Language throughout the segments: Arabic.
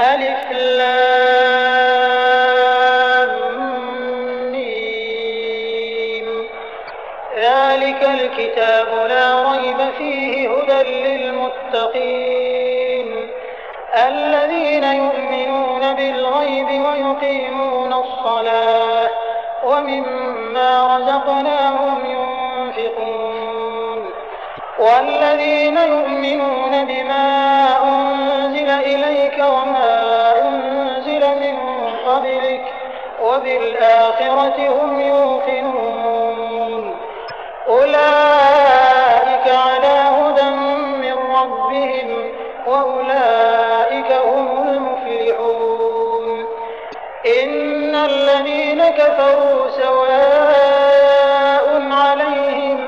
ألف لام ميم. ذلك الكتاب لا ريب فيه هدى للمتقين الذين يؤمنون بالغيب ويقيمون الصلاة ومما رزقناهم ينفقون والذين يؤمنون بما أنزل إليك وما أنزل من قبلك وبالآخرة هم يوقنون أولئك على هدى من ربهم وأولئك هم المفلحون إن الذين كفروا سواء عليهم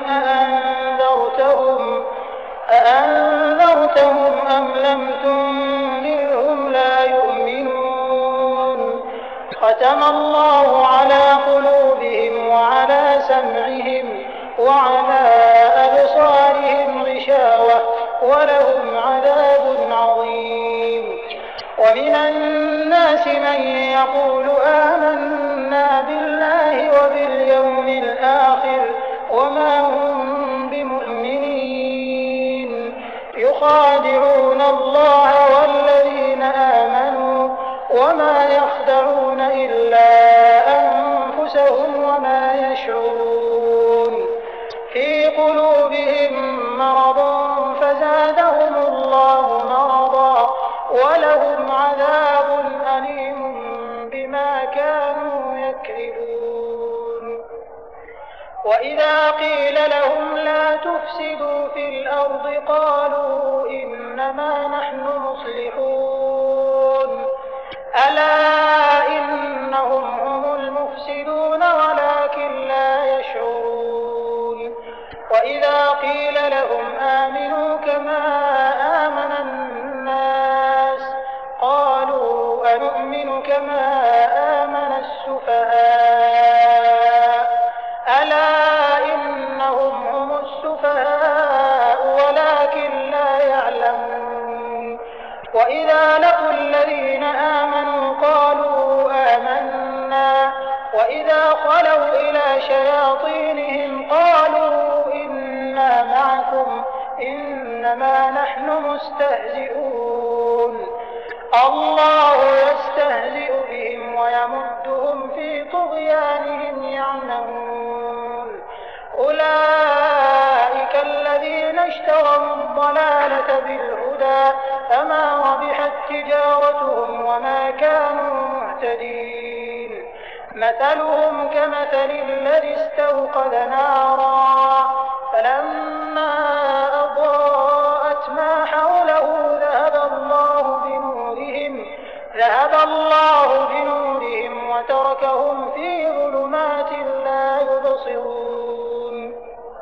أأنذرتهم أم لم تنذرهم لا يؤمنون ختم الله على قلوبهم وعلى سمعهم وعلى أبصارهم غشاوة ولهم عذاب عظيم ومن الناس من يقول آمنا بالله وباليوم الآخر وما هم بمؤمنين يخادعون الله والذين آمنوا وما يخدعون إلا أنفسهم وما يشعرون في قلوبهم مرض فزادهم الله مرضا ولهم عذاب أليم بما كانوا يكذبون وإذا قيل لهم لا تفسدوا في الأرض قالوا إنما نحن مصلحون ألا إنهم هم المفسدون ولكن لا يشعرون وإذا قيل لهم آمنوا كما آمن الناس قالوا أنؤمن كما آمن السفهاء ألا إنهم هم السفهاء ولكن لا يعلمون وإذا لقوا الذين آمنوا قالوا آمنا وإذا خلوا إلى شياطينهم قالوا إنا معكم إنما نحن مستهزئون الله يستهزئ بهم ويمدهم في طغيانهم يعمهون أولئك الذين اشتروا الضلالة بالهدى فما ربحت تجارتهم وما كانوا مهتدين مثلهم كمثل الذي استوقد نارا فلما أضاءت ما حوله ذهب الله بنورهم وتركهم في ظلمات لا يبصرون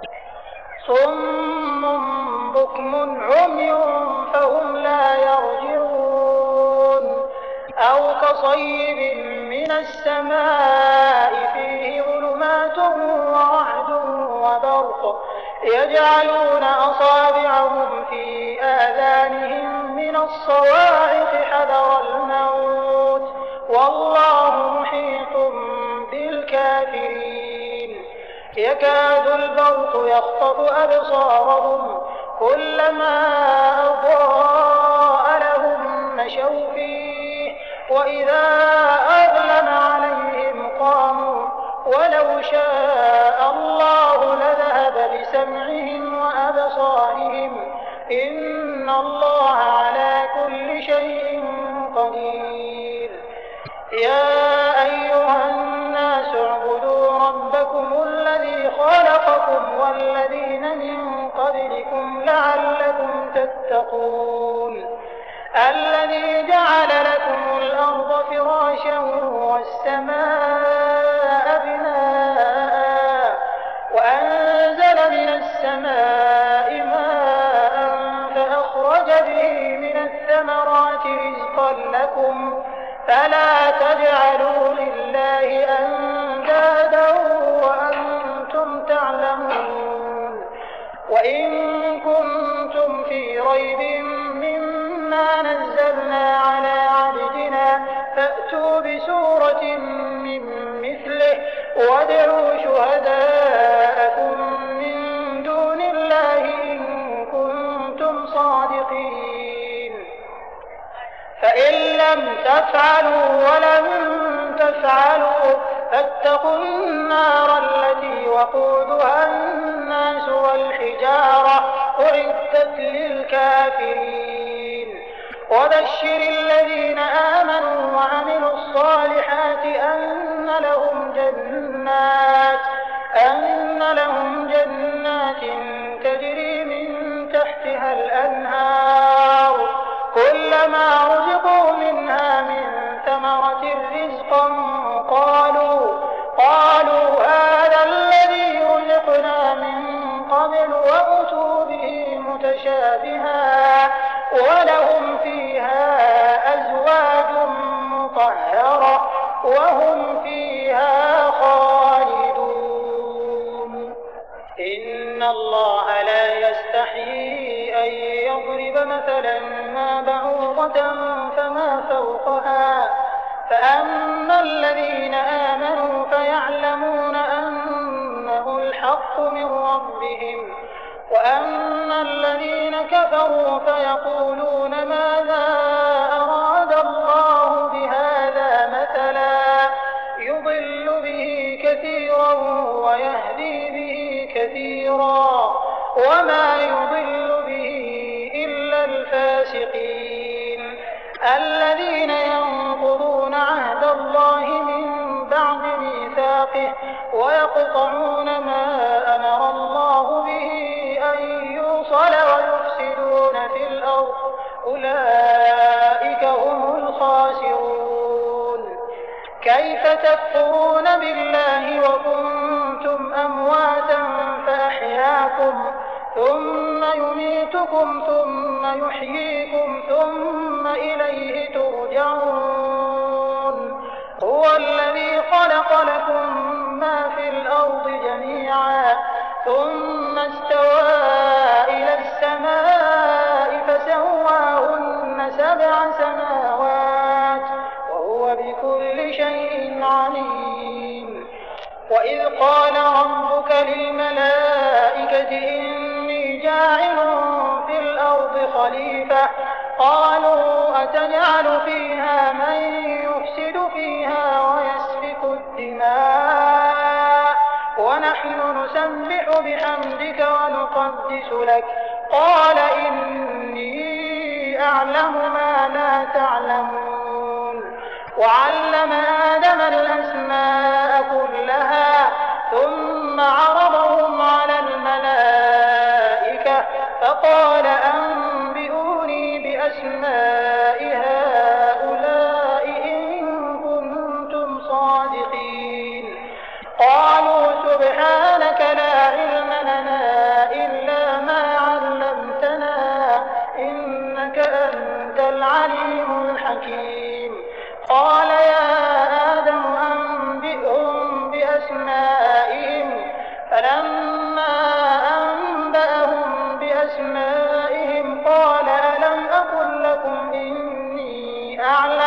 صم بكم عمي فهم لا يرجعون أو كصيب من السماء فيه ظلمات ورعد وبرق يجعلون أصابعهم في آذانهم من الصواعق حذر الموت والله محيط بالكافرين يكاد البرق يخطف أبصارهم كلما أضاء لهم مشوا فيه وإذا أظلم عليهم قاموا ولو شاء الله لذهب بسمعهم وأبصارهم إن الله على كل شيء قدير يا أيها الناس اعبدوا ربكم الذي خلقكم والذين من قبلكم لعلكم تتقون الذي جعل لكم الأرض فراشا والسماء بناء وأنزل من السماء ماء فأخرج به من الثمرات رزقا لكم فلا تجعلوا لله أندادا وأنتم تعلمون وإن كنتم في ريب مما نزلنا على عبدنا فإن لم تفعلوا ولن تفعلوا فاتقوا النار التي وقودها الناس والحجارة أعدت للكافرين. وبشر الذين آمنوا وعملوا الصالحات أن لهم جنات تجري من تحتها الأنهار كلما رزقوا منها من ثمرة رزقا قالوا هذا الذي رزقنا من قبل وأتوا به متشابها ولهم فيها أزواج مطهرة وهم فيها خالدون. إن الله لا يستحيي أن يضرب مثلا ما بعوضة فما فوقها فأما الذين آمنوا فيعلمون أنه الحق من ربهم وأما الذين كفروا فيقولون ماذا أراد الله بهذا مثلا يضل به كثيرا ويهدي به كثيرا وما يضل به إلا الفاسقين الذين ينقضون عهد الله من بعد ميثاقه ويقطعون ما أمر الله به أن يوصل ويفسدون في الأرض أولئك هم الخاسرون. كيف تكفرون بالله وكنتم أمواتا فأحياكم ثم يميتكم ثم يحييكم ثم إليه ترجعون. هو الذي خلق لكم ما في الأرض جميعا ثم استوى إلى السماء فسواهن 7 سماوات وهو بكل شيء عليم. وإذ قال ربك للملائكة إني جاعل في الأرض خليفة قالوا أتجعل فيها من يفسد فيها ويسفك الدماء ونحن نسبح بحمدك ونقدس لك قال إني أعلم ما لا تعلمون. وعلم آدم الأسماء كلها ثم عرضهم على الملائكة فقال أنبئوني بأسماء هؤلاء إن كنتم صادقين. قالوا سبحانك لا علم لنا إلا ما علمتنا إنك أنت العليم الحكيم. قال يا آدم أنبئهم بأسمائهم فلما أنبأهم بأسمائهم قال ألم أقل لكم إني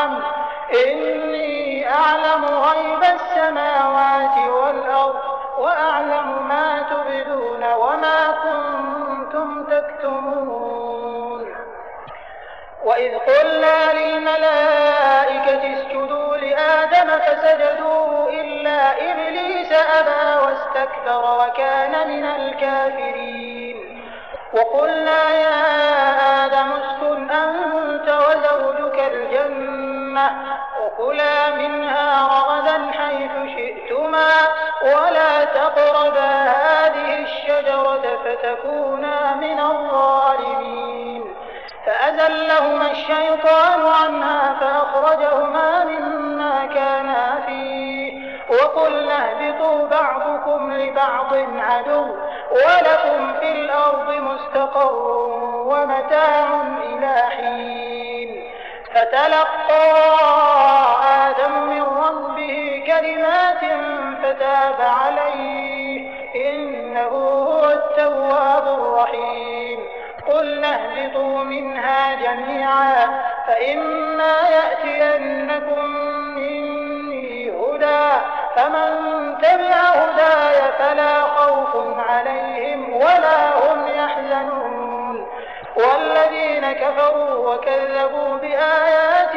أعلم غيب السماوات والأرض وأعلم ما تبدون وما كنتم تكتمون. وإذ قلنا للملائكة اسجدوا لآدم فسجدوا إلا إبليس أبى واستكبر وكان من الكافرين. وقلنا يا آدم اسكن أنت وزوجك الجنة وكلا منها رغدا حيث شئتما ولا تقربا هذه الشجرة فتكونا من الظالمين. فأزلهما الشيطان عنها فأخرجهما مما كانا فيه وقلنا اهبطوا بعضكم لبعض عدو ولكم في الأرض مستقر ومتاع إلى حين. فتلقى آدم من ربه كلمات فتاب عليه إنه هو التواب الرحيم. قلنا اهبطوا منها جميعا فإما يأتينكم مني هدى فمن تبع هداي فلا خوف عليهم ولا هم يحزنون. والذين كفروا وكذبوا بآياتنا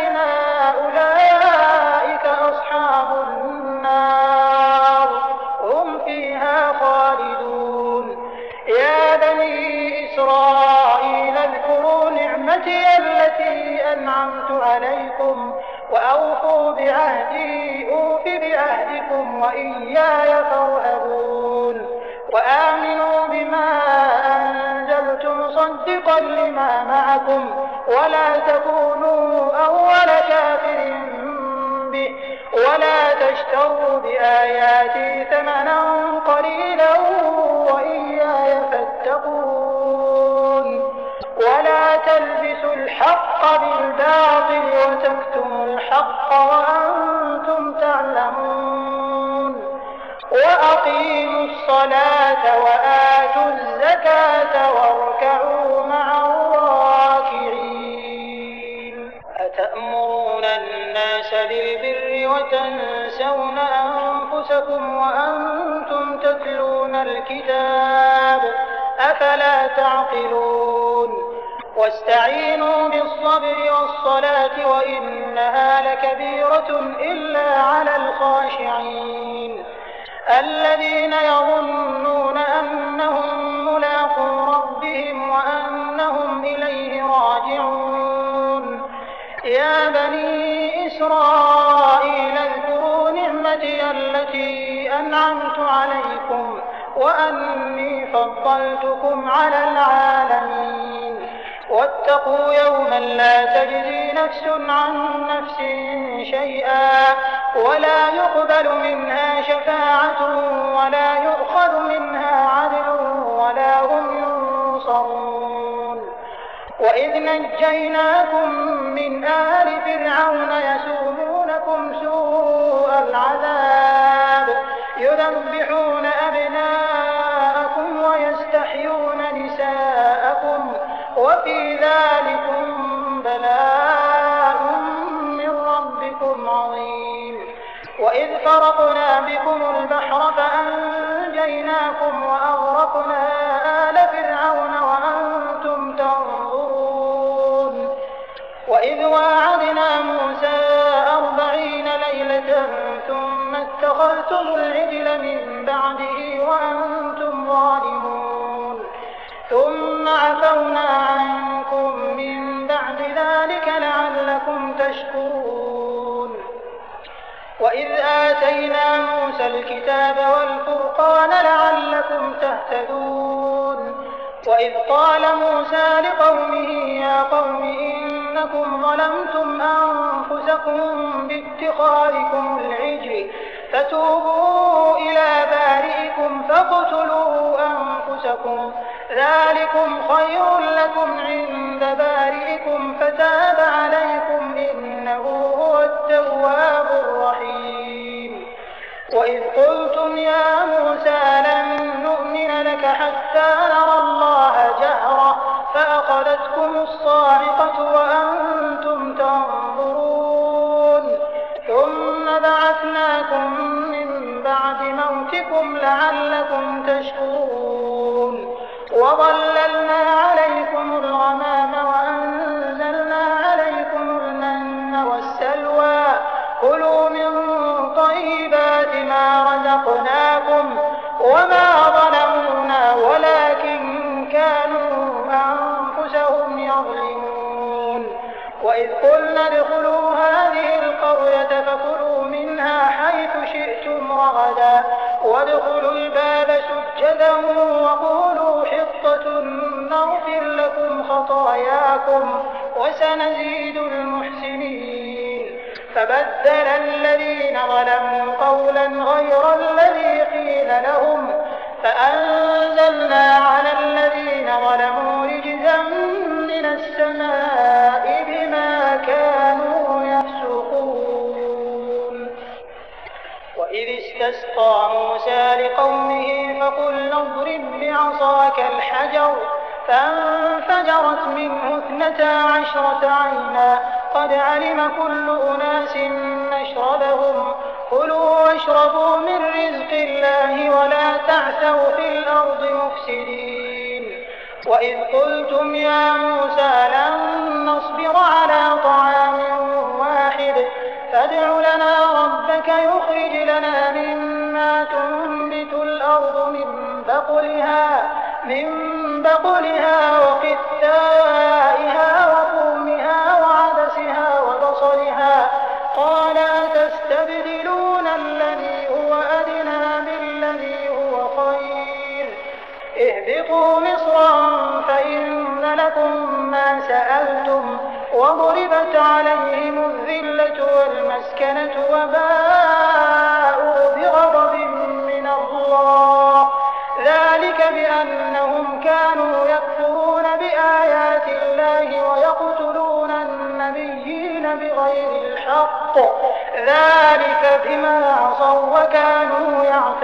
بعهدكم وأوفوا بعهدي أوف بعهدكم وإياي فارهبون وآمنوا بما أنزلت مصدقا لما معكم ولا تكونوا أول كافر به ولا تشتروا بآياتي ثمنا قليلا وإياي فاتقون ولا تلبسوا الحق بالباطل وتكتموا الحق وأنتم تعلمون وأقيموا الصلاة وآتوا الزكاة واركعوا مع الراكعين أتأمرون الناس بالبر وتنسون أنفسكم وأنتم تتلون الكتاب أفلا تعقلون واستعينوا بالصبر والصلاة وإنها لكبيرة إلا على الخاشعين الذين يظنون أنهم ملاقو ربهم وأنهم إليه راجعون يا بني إسرائيل اذكروا نعمتي التي أنعمت عليكم وأني فضلتكم على العالمين واتقوا يوما لا تجزي نفس عن نفس شيئا ولا يقبل منها شفاعة ولا يؤخذ منها عدل ولا هم ينصرون وإذ نجيناكم من آل فرعون يسومونكم سوء العذاب يذبحون أبناءكم ويستحيون نساءكم وفي ذلكم بلاء من ربكم عظيم وإذ فرقنا بكم البحر فأنجيناكم وأغرقنا آل فرعون وأنتم تنظرون وإذ واعدنا موسى 40 ليلة ثم اتخذتم العجل من بعده وأنتم ظالمون ثم عفونا عنكم من بعد ذلك لعلكم تشكرون وإذ آتينا موسى الكتاب والفرقان لعلكم تهتدون وإذ قال موسى لقومه يا قوم إنكم ظلمتم أنفسكم باتخاذكم العجل فتوبوا إلى بارئكم فاقتلوا أنفسكم ذلكم خير لكم عند بارئكم فتاب عليكم إنه هو التواب الرحيم وإذ قلتم يا موسى لن نؤمن لك حتى نرى الله جهرة فأخذتكم الصاعقة وأنتم تنظرون ثم بعثناكم من بعد موتكم لعلكم تشكرون وظللنا عليكم الغمام وأنزلنا عليكم المن والسلوى كلوا من طيبات ما رزقناكم وما ظلمونا ولكن كانوا أنفسهم يظلمون وإذ قلنا ادخلوا هذه القرية فكلوا منها حيث شئتم رغدا وادخلوا الباب سجدا وقولوا حطة نغفر لكم خطاياكم وسنزيد المحسنين فبدل الذين ظلموا قولا غير الذي قيل لهم فأنزلنا على الذين ظلموا رجزا من السماء بما كانوا يفسقون وإذ استسقى موسى لقومه فقلنا اضرب بعصاك الحجر فانفجرت منه 12 عينا قد علم كل أناس مشربهم كلوا واشربوا من رزق الله ولا تعثوا في الأرض مفسدين وإذ قلتم يا موسى لن نصبر على طعام واحد فادع لنا ربك يخرج لنا مما تنبت الأرض من بقلها وقثائها وفومها وعدسها وبصلها قال أتستبدلون الذي هو أدنى بالذي هو خير اهبطوا مصرا فإن لكم ما سألتم وضربت عليهم الذلة والمسكنة وباءوا بغضب من الله ذلك بأنهم كانوا يكفرون بآيات الله ويقتلون النبيين بغير الحق ذلك بما عصوا وكانوا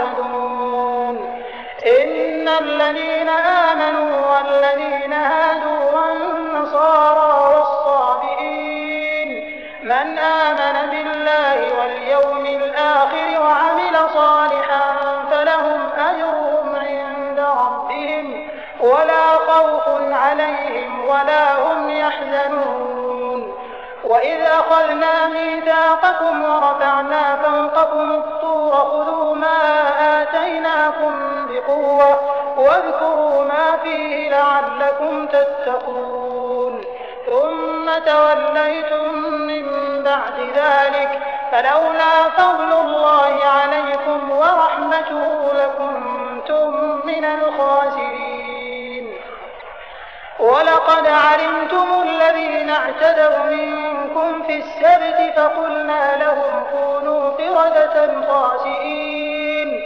يعتدون إن الذين آمنوا والذين هادوا والنصارى والصابئين من آمن بالله واليوم الآخر وعمل صالحا فلهم أجرهم عند ربهم ولا خوف عليهم ولا هم يحزنون وإذ أخذنا ميثاقكم ورفعنا فوقكم الطور خذوا ما آتيناكم بقوة واذكروا ما فيه لعلكم تتقون ثم توليتم من بعد ذلك فلولا فضل الله عليكم ورحمته لكنتم من الخاسرين ولقد علمتم الذين اعتدوا منكم في السبت فقلنا لهم كونوا قردة خاسئين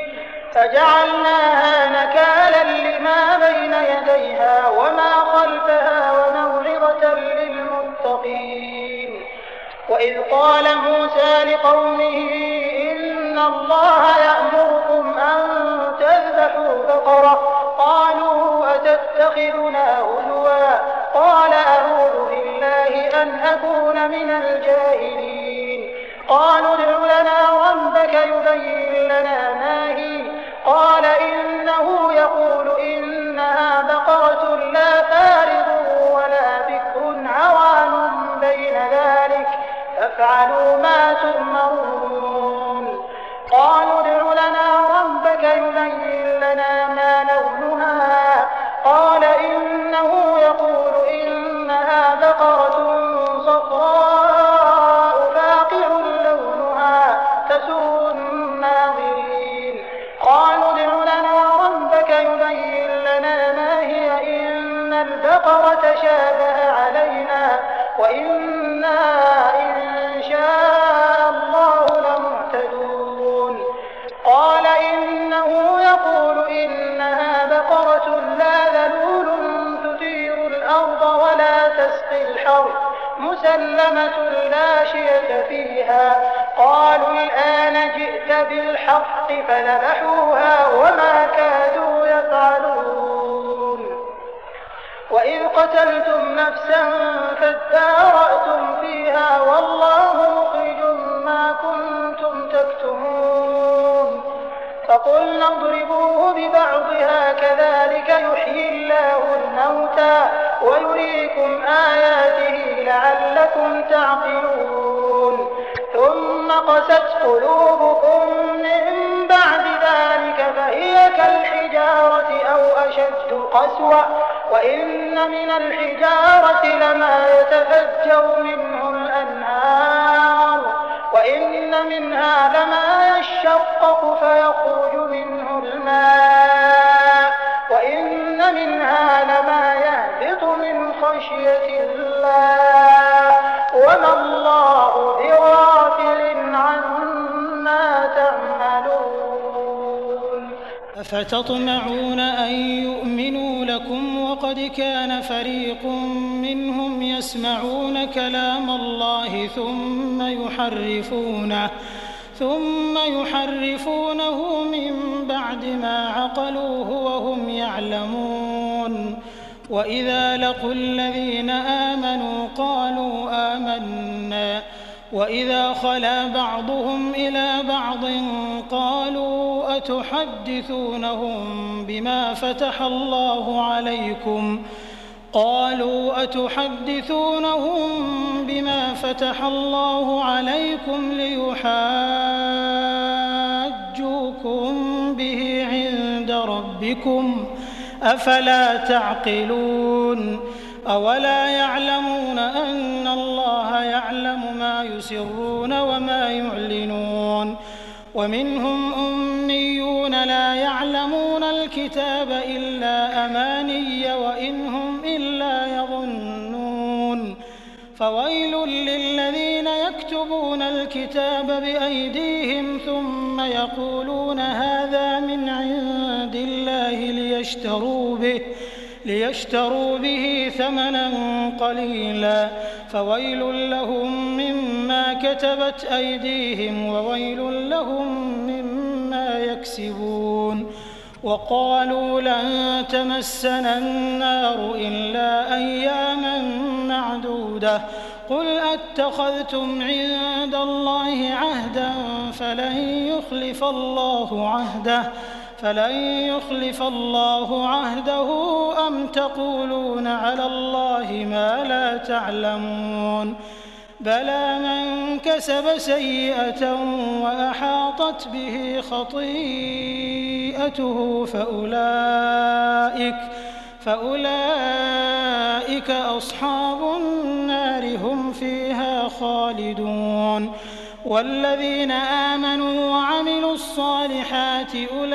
فجعلناها نكالا لما بين يديها وما خلفها وموعظة للمتقين وإذ قال موسى لقومه إن الله يأمركم أن تذبحوا بقرة قالوا أتتخذنا هزوا قال أعوذ بالله أن أكون من الجاهلين قالوا ادع لنا ربك يبين لنا ما هي قال إنه يقول إنها بقرة لا فارض ولا بكر عوان بين ذلك فافعلوا ما تؤمرون قالوا ادع لنا ربك يبين لنا ما لونها قال إنه يقول إنها بقرة صفراء فاقع لونها تسر الناظرين قالوا ادع لنا ربك يبين لنا ما هي إن البقرة شابه علينا وإنا إن شاء الله لمهتدون قال إنه يقول إنها بقرة لا ذلول تثير الأرض ولا تسقي الحرث مسلمة لا شية فيها قالوا الآن جئت بالحق فذبحوها وما كادوا يفعلون وإذ قتلتم نفسا فادارأتم فيها والله مخرج ما كنتم تكتمون فقلنا اضربوه ببعضها كذلك يحيي الله الموتى ويريكم آياته لعلكم تعقلون ثم قست قلوبكم من بعد ذلك فهي كالحجارة أو أشد قسوة وإن من الحجارة لما يتفجر منه الأنهار وإن منها لما يشقق فيخرج منه الماء وإن منها لما يهبط من خشية الله وما الله بغافل عما تعملون أفتطمعون أن يؤمنوا لكم وقد كان فريق منهم يسمعون كلام الله ثم يحرفونه من بعد ما عقلوه وهم يعلمون وإذا لقوا الذين آمنوا قالوا آمنا وإذا خلا بعضهم إلى بعض قالوا أتحدثونهم بما فتح الله عليكم ليحاجوكم به عند ربكم أفلا تعقلون أولا يعلمون أن الله يعلم ما يسرون وما يعلنون ومنهم أميون لا يعلمون الكتاب إلا أماني وإن هم إلا يظنون فويل للذين يكتبون الكتاب بأيديهم ثم يقولون هذا من عند الله ليشتروا به ثمنا قليلا فويل لهم مما كتبت أيديهم وويل لهم مما يكسبون وقالوا لن تمسنا النار إلا أياما معدودة قل أتخذتم عند الله عهدا فلن يخلف الله عهده أم تقولون على الله ما لا تعلمون بلى من كسب سيئة وأحاطت به خطيئته فأولئك أصحاب النار هم فيها خالدون والذين آمنوا وعملوا الصالحات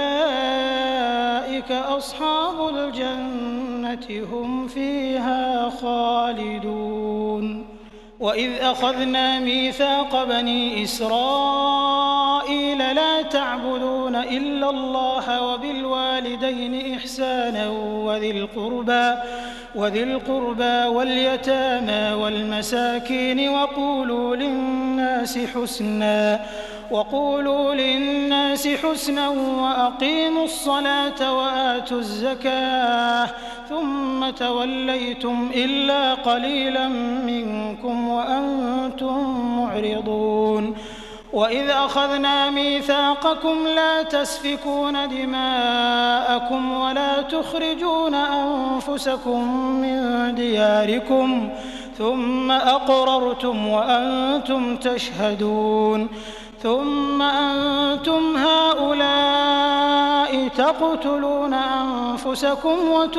أولئك أصحاب الجنة هم فيها خالدون وإذ أخذنا ميثاق بني إسرائيل لا تعبدون إلا الله وبالوالدين إحسانا وذي القربى واليتامى والمساكين وقولوا للناس حسنا وأقيموا الصلاة وآتوا الزكاة ثم توليتم إلا قليلا منكم وأنتم معرضون وإذ أخذنا ميثاقكم لا تسفكون دماءكم ولا تخرجون أنفسكم من دياركم ثم أقررتم وأنتم تشهدون ثم أنتم هؤلاء تقتلون أنفسكم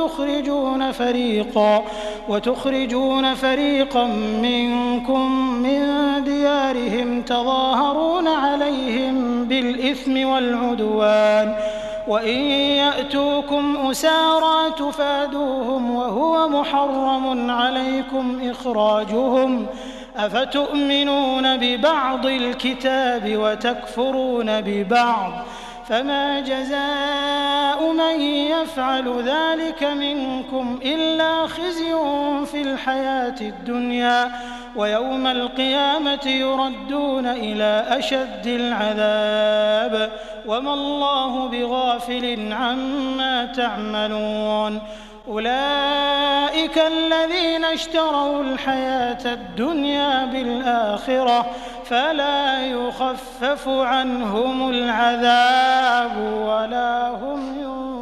وتخرجون فريقا منكم من ديارهم تظاهرون عليهم بالإثم والعدوان وإن يأتوكم أسارى تفادوهم وهو محرم عليكم إخراجهم أفتؤمنون ببعض الكتاب وتكفرون ببعض فما جزاء من يفعل ذلك منكم إلا خزي في الحياة الدنيا ويوم القيامة يردون إلى أشد العذاب وما الله بغافل عما تعملون أولئك الذين اشتروا الحياة الدنيا بالآخرة فلا يخفف عنهم العذاب ولا هم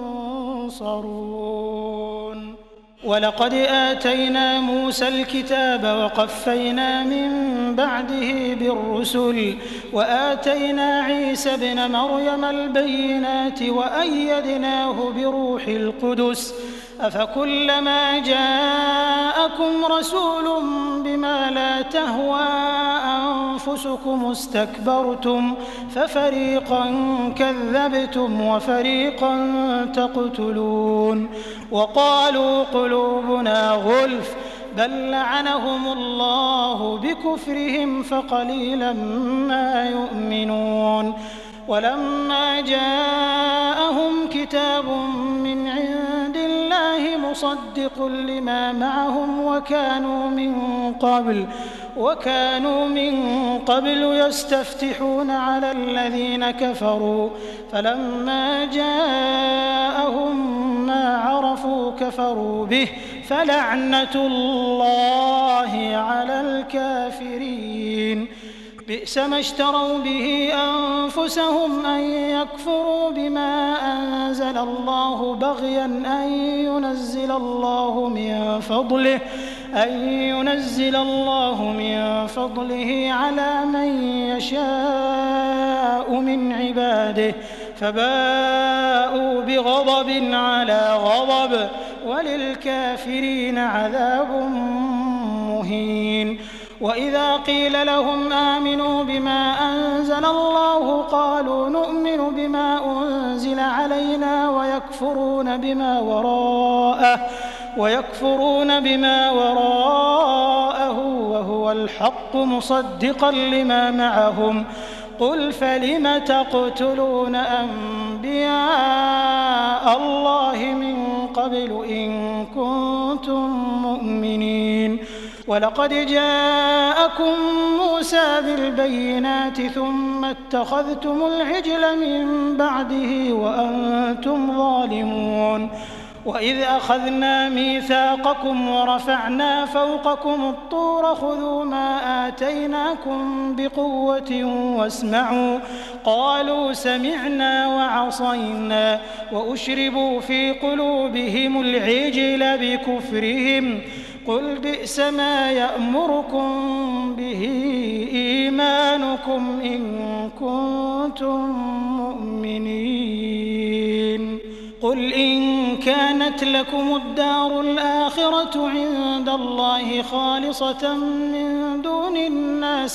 ينصرون ولقد آتينا موسى الكتاب وقفينا من بعده بالرسل وآتينا عيسى ابن مريم البينات وأيدناه بروح القدس أفكلما جاءكم رسول بما لا تهوى أنفسكم استكبرتم ففريقا كذبتم وفريقا تقتلون وقالوا قلوبنا غلف بل لعنهم الله بكفرهم فقليلا ما يؤمنون ولما جاءهم كتاب من عند الله مصدق لما معهم وكانوا من قبل يستفتحون على الذين كفروا فلما جاءهم ما عرفوا كفروا به فلعنة الله على الكافرين بئس ما اشتروا به أنفسهم أن يكفروا بما أنزل الله بغيا أن ينزل الله من فضله على من يشاء من عباده فباءوا بغضب على غضب وللكافرين عذاب مهين وإذا قيل لهم آمنوا بما أنزل الله قالوا نؤمن بما أنزل علينا ويكفرون بما وراءه وهو الحق مصدقا لما معهم قل فلم تقتلون أنبياء الله من قبل إن كنتم مؤمنين ولقد جاءكم موسى بالبينات ثم اتخذتم العجل من بعده وأنتم ظالمون وإذ أخذنا ميثاقكم ورفعنا فوقكم الطور خذوا ما آتيناكم بقوة واسمعوا قالوا سمعنا وعصينا وأشربوا في قلوبهم العجل بكفرهم قل بئس ما يأمركم به إيمانكم إن كنتم مؤمنين قل إن كانت لكم الدار الآخرة عند الله خالصة من دون الناس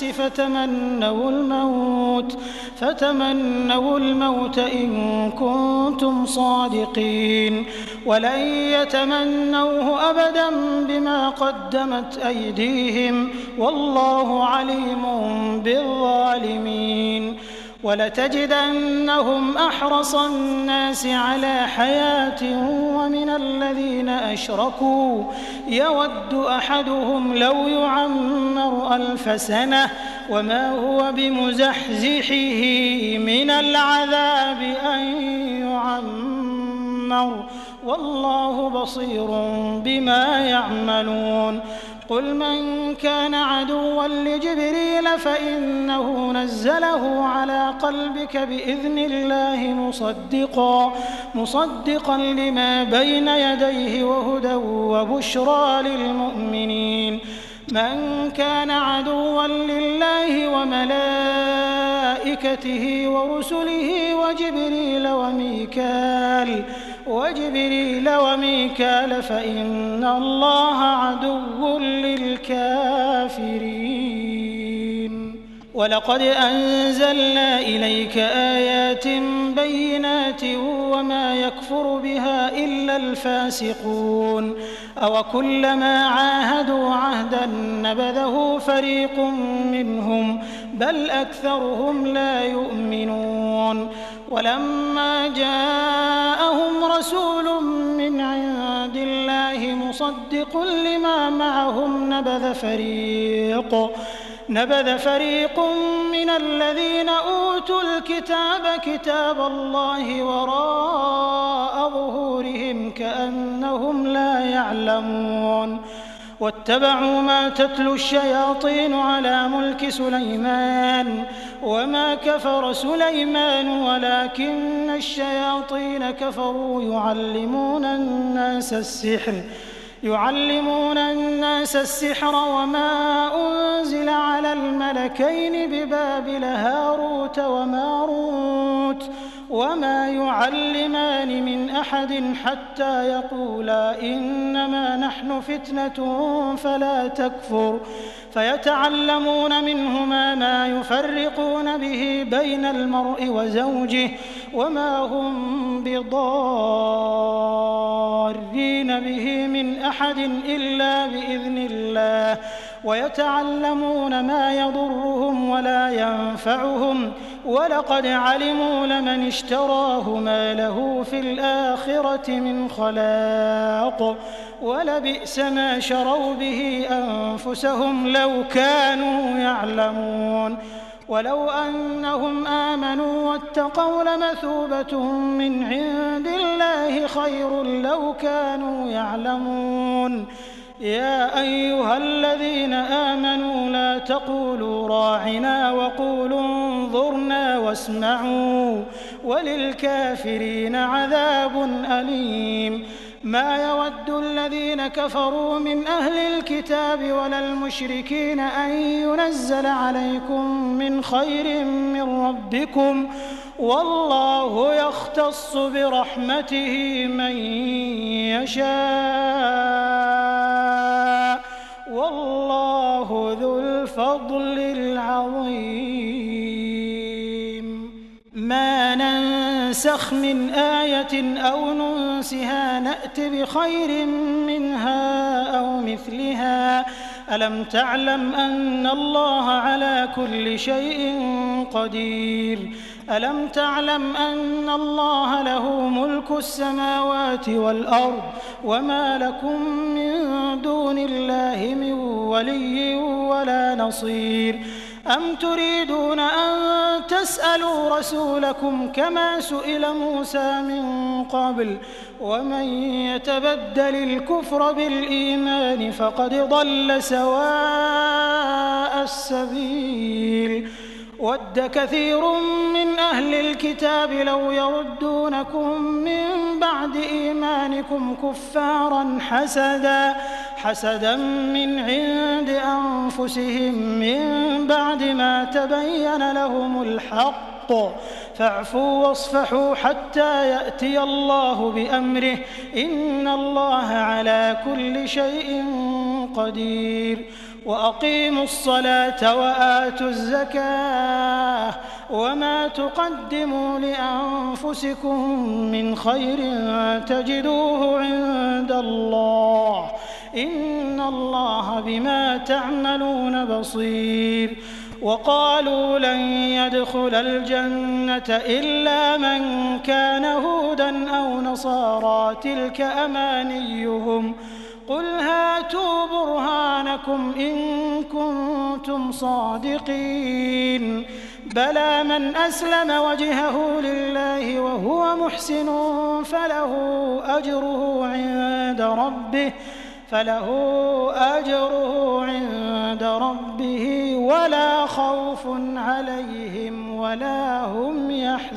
فتمنوا الموت إن كنتم صادقين ولن يتمنوه أبدا بما قدمت أيديهم والله عليم بالظالمين ولتجدنهم أحرص الناس على حياة ومن الذين أشركوا يود أحدهم لو يعمر 1000 سنة وما هو بمزحزحه من العذاب أن يعمر والله بصير بما يعملون قل من كان عدوا لجبريل فإنه نزله على قلبك بإذن الله مصدقا لما بين يديه وهدى وبشرى للمؤمنين من كان عدوا لله وملائكته ورسله وجبريل وميكال فإن الله عدو للكافرين ولقد أنزلنا إليك آيات بينات وما يكفر بها إلا الفاسقون أوكلما عاهدوا عهدا نبذه فريق منهم بل أكثرهم لا يؤمنون ولما جاءهم رسول من عند الله مصدق لما معهم نبذ فريق من الذين أوتوا الكتاب كتاب الله وراء ظهورهم كأنهم لا يعلمون واتبعوا ما تتلو الشياطين على ملك سليمان وما كفر سليمان ولكن الشياطين كفروا يعلمون الناس السحر وما أنزل على الملكين ببابل هاروت وماروت وما يعلمان من أحد حتى يقولا إنما نحن فتنة فلا تكفر فيتعلمون منهما ما يفرقون به بين المرء وزوجه وما هم بضارين به من أحد إلا بإذن الله ويتعلمون ما يضرهم ولا ينفعهم ولقد علموا لمن اشتراه ما له في الآخرة من خلاق ولبئس ما شروا به أنفسهم لو كانوا يعلمون ولو أنهم آمنوا واتقوا لمثوبة من عند الله خير لو كانوا يعلمون يا أيها الذين آمنوا لا تقولوا راعنا وقولوا انظرنا واسمعوا وللكافرين عذاب أليم ما يود الذين كفروا من أهل الكتاب ولا المشركين أن ينزل عليكم من خير من ربكم والله يختص برحمته من يشاء والله ذو الفضل العظيم. ما ننسخ من آية أو ننسها نأت بخير منها أو مثلها. ألم تعلم أن الله على كل شيء قدير. ألم تعلم أن الله له ملك السماوات والأرض وما لكم من دون الله من ولي ولا نصير. أم تريدون أن تسألوا رسولكم كما سئل موسى من قبل ومن يتبدل الكفر بالإيمان فقد ضل سواء السبيل. ود كثير من أهل الكتاب لو يردونكم من بعد إيمانكم كفارا حسدا من عند أنفسهم من بعد ما تبين لهم الحق فاعفوا واصفحوا حتى يأتي الله بأمره إن الله على كل شيء قدير. وأقيموا الصلاة وآتوا الزكاة وما تقدموا لأنفسكم من خير تجدوه عند الله إن الله بما تعملون بصير. وقالوا لن يدخل الجنة إلا من كان هودا أو نصارى تلك أمانيهم قل هاتوا برهانكم إن كنتم صادقين. بلى من أسلم وجهه لله وهو محسن فله أجره عند ربه ولا خوف عليهم ولا هم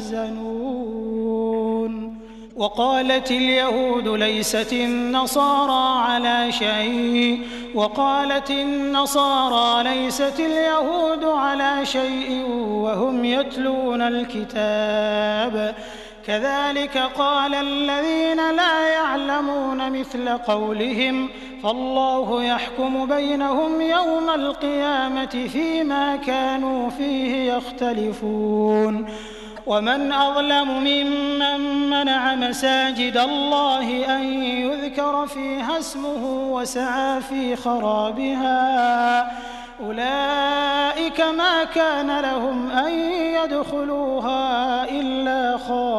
يحزنون. وقالت اليهود ليست النصارى على شيء وقالت النصارى ليست اليهود على شيء وهم يتلون الكتاب كذلك قال الذين لا يعلمون مثل قولهم فالله يحكم بينهم يوم القيامة فيما كانوا فيه يختلفون. ومن أظلم ممن منع مساجد الله أن يذكر فيها اسمه وسعى في خرابها أولئك ما كان لهم أن يدخلوها إلا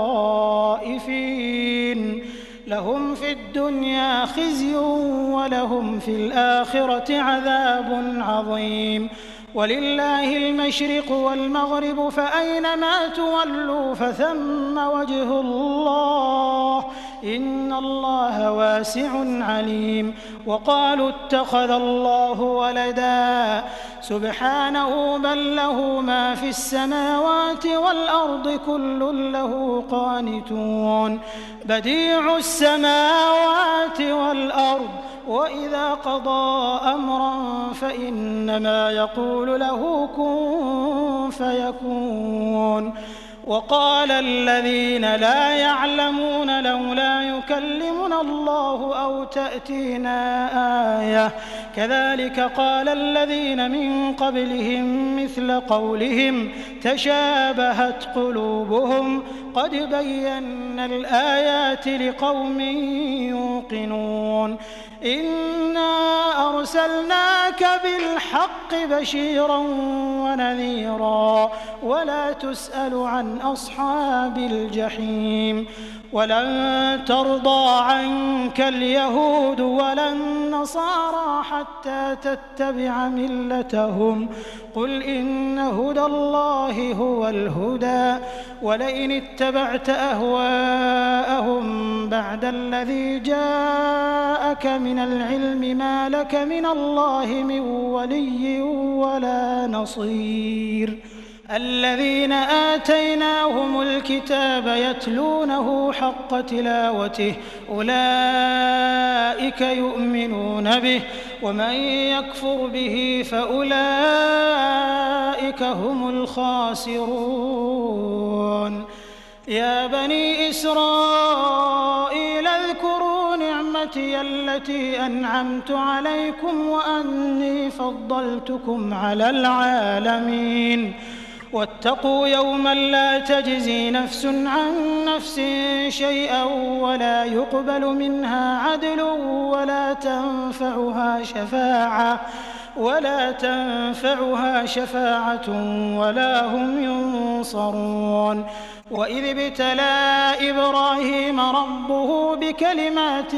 خائفين لهم في الدنيا خزي ولهم في الآخرة عذاب عظيم. ولله المشرق والمغرب فأينما تولوا فثم وجه الله إن الله واسع عليم. وقالوا اتخذ الله ولدا سبحانه بل له ما في السماوات والأرض كل له قانتون. بديع السماوات والأرض وإذا قضى أمرا فإنما يقول له كن فيكون. وقال الذين لا يعلمون لولا يكلمنا الله أو تأتينا آية كذلك قال الذين من قبلهم مثل قولهم تشابهت قلوبهم قد بينا الآيات لقوم يوقنون. إنا أرسلناك بالحق بشيرا ونذيرا ولا تسأل عن أصحاب الجحيم. ولن ترضى عنك اليهود ولا النصارى حتى تتبع ملتهم قل إن هدى الله هو الهدى ولئن اتبعت أهواءهم بعد الذي جاءك من العلم ما لك من الله من ولي ولا نصير. الذين آتيناهم الكتاب يتلونه حق تلاوته أولئك يؤمنون به ومن يكفر به فأولئك هم الخاسرون. يا بني إسرائيل اذكروا نعمتي نعمتي التي أنعمت عليكم وأني فضلتكم على العالمين. واتقوا يوما لا تجزي نفس عن نفس شيئا ولا يقبل منها عدل ولا تنفعها شفاعة ولا هم ينصرون. وإذ ابتلى إبراهيم ربه بكلمات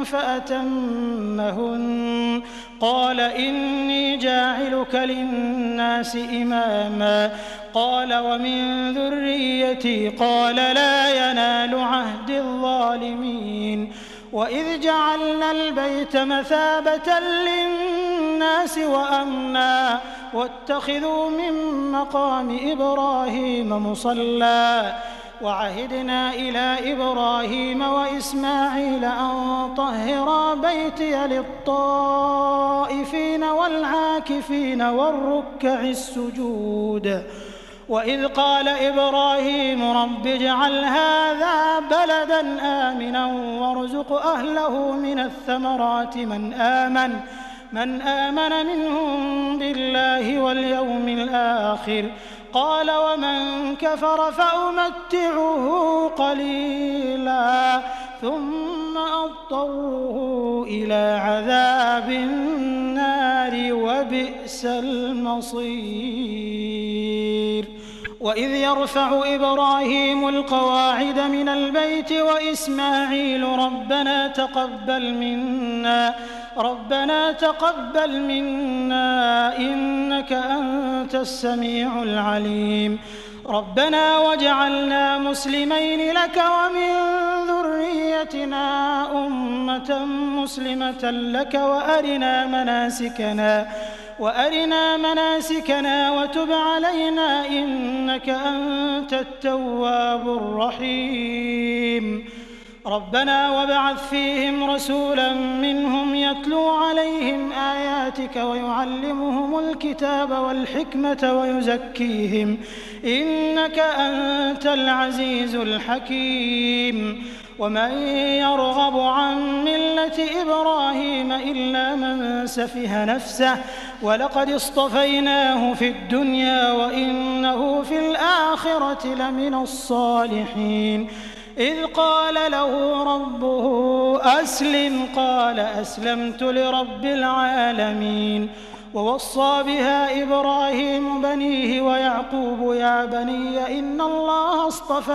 فأتمهن قال إني جاعلك للناس إماما قال ومن ذريتي قال لا ينال عهد الظالمين. وإذ جعلنا البيت مثابة للناس وأمنا واتخذوا من مقام إبراهيم مصلى وعهدنا إلى إبراهيم وإسماعيل أن طهرا بيتي للطائفين والعاكفين والركع السجود. وإذ قال إبراهيم رب اجعل هذا بلدا آمنا وارزق أهله من الثمرات من آمن منهم بالله واليوم الآخر قال ومن كفر فأمتعه قليلا ثم أضطره إلى عذاب النار وبئس المصير. وإذ يرفع إبراهيم القواعد من البيت وإسماعيل ربنا تقبل منا إنك أنت السميع العليم. ربنا واجعلنا مسلمين لك ومن ذريتنا أمة مسلمة لك وأرنا مناسكنا وتب علينا إنك أنت التواب الرحيم. ربنا وابعث فيهم رسولا منهم يتلو عليهم آياتك ويعلمهم الكتاب والحكمة ويزكيهم إنك أنت العزيز الحكيم. ومن يرغب عن ملة إبراهيم إلا من سفه نفسه ولقد اصطفيناه في الدنيا وإنه في الآخرة لمن الصالحين. إذ قال له ربه أسلم قال أسلمت لرب العالمين. ووصى بها إبراهيم بنيه ويعقوب يا بني إن الله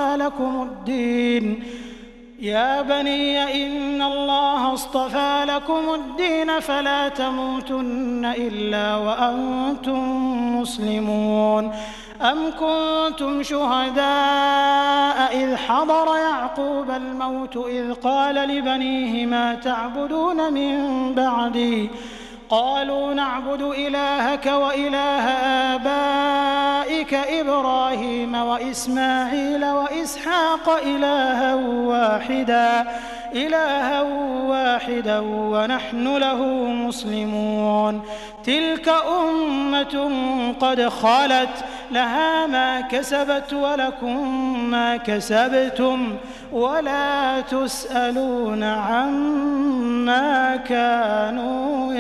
اصطفى لكم الدين فلا تموتن إلا وأنتم مسلمون. أم كنتم شهداء إذ حضر يعقوب الموت إذ قال لبنيه ما تعبدون من بعدي قالوا نعبد إلهك وإله آبائك إبراهيم وإسماعيل وإسحاق إلها واحدا ونحن له مسلمون. تلك أمة قد خلت لها ما كسبت ولكم ما كسبتم ولا تسألون عما كانوا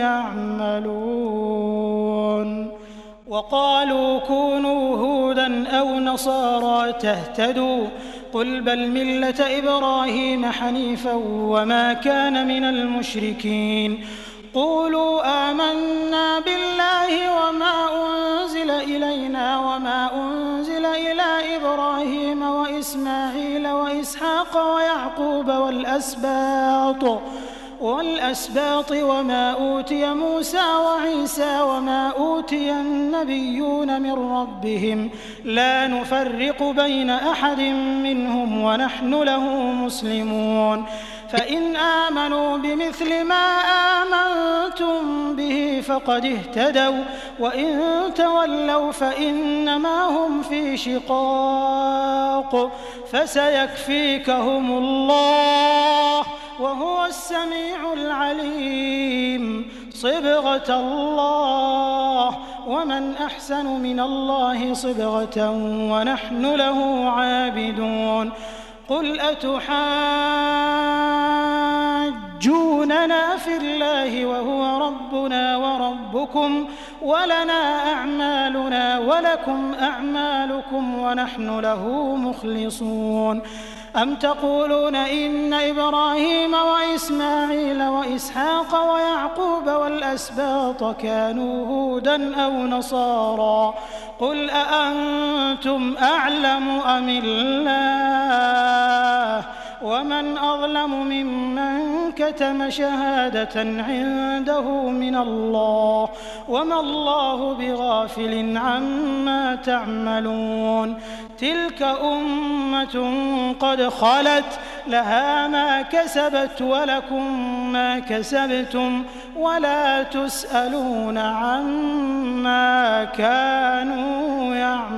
يعملون. وقالوا كونوا هودا أو نصارى تهتدوا قل بل ملة إبراهيم حنيفا وما كان من المشركين. قولوا آمنا بالله وما أنزل إلينا وما أنزل إلى إبراهيم وإسماعيل وإسحاق ويعقوب والأسباط وما أوتي موسى وعيسى وما أوتي النبيون من ربهم لا نفرق بين أحد منهم ونحن له مسلمون. فإن آمنوا بمثل ما آمنتم به فقد اهتدوا وإن تولوا فإنما هم في شقاق فسيكفيكهم الله وهو السميع العليم. صبغة الله ومن أحسن من الله صبغة ونحن له عابدون. قل أتحاجوننا يحجوننا في الله وهو ربنا وربكم ولنا أعمالنا ولكم أعمالكم ونحن له مخلصون أم تقولون إن إبراهيم وإسماعيل وإسحاق ويعقوب والأسباط كانوا هودا أو نصارى قل أأنتم أعلم أم الله ومن أظلم ممن كتم شهادة عنده من الله وما الله بغافل عما تعملون تلك أمة قد خلت لها ما كسبت ولكم ما كسبتم ولا تسألون عما كانوا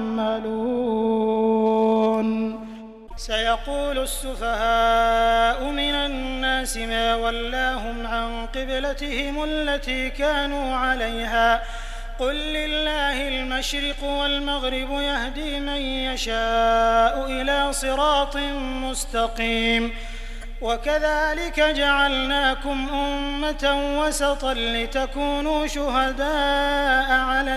يعملون سيقول السفهاء من الناس ما ولاهم عن قبلتهم التي كانوا عليها قل لله المشرق والمغرب يهدي من يشاء إلى صراط مستقيم وكذلك جعلناكم أمة وسطا لتكونوا شهداء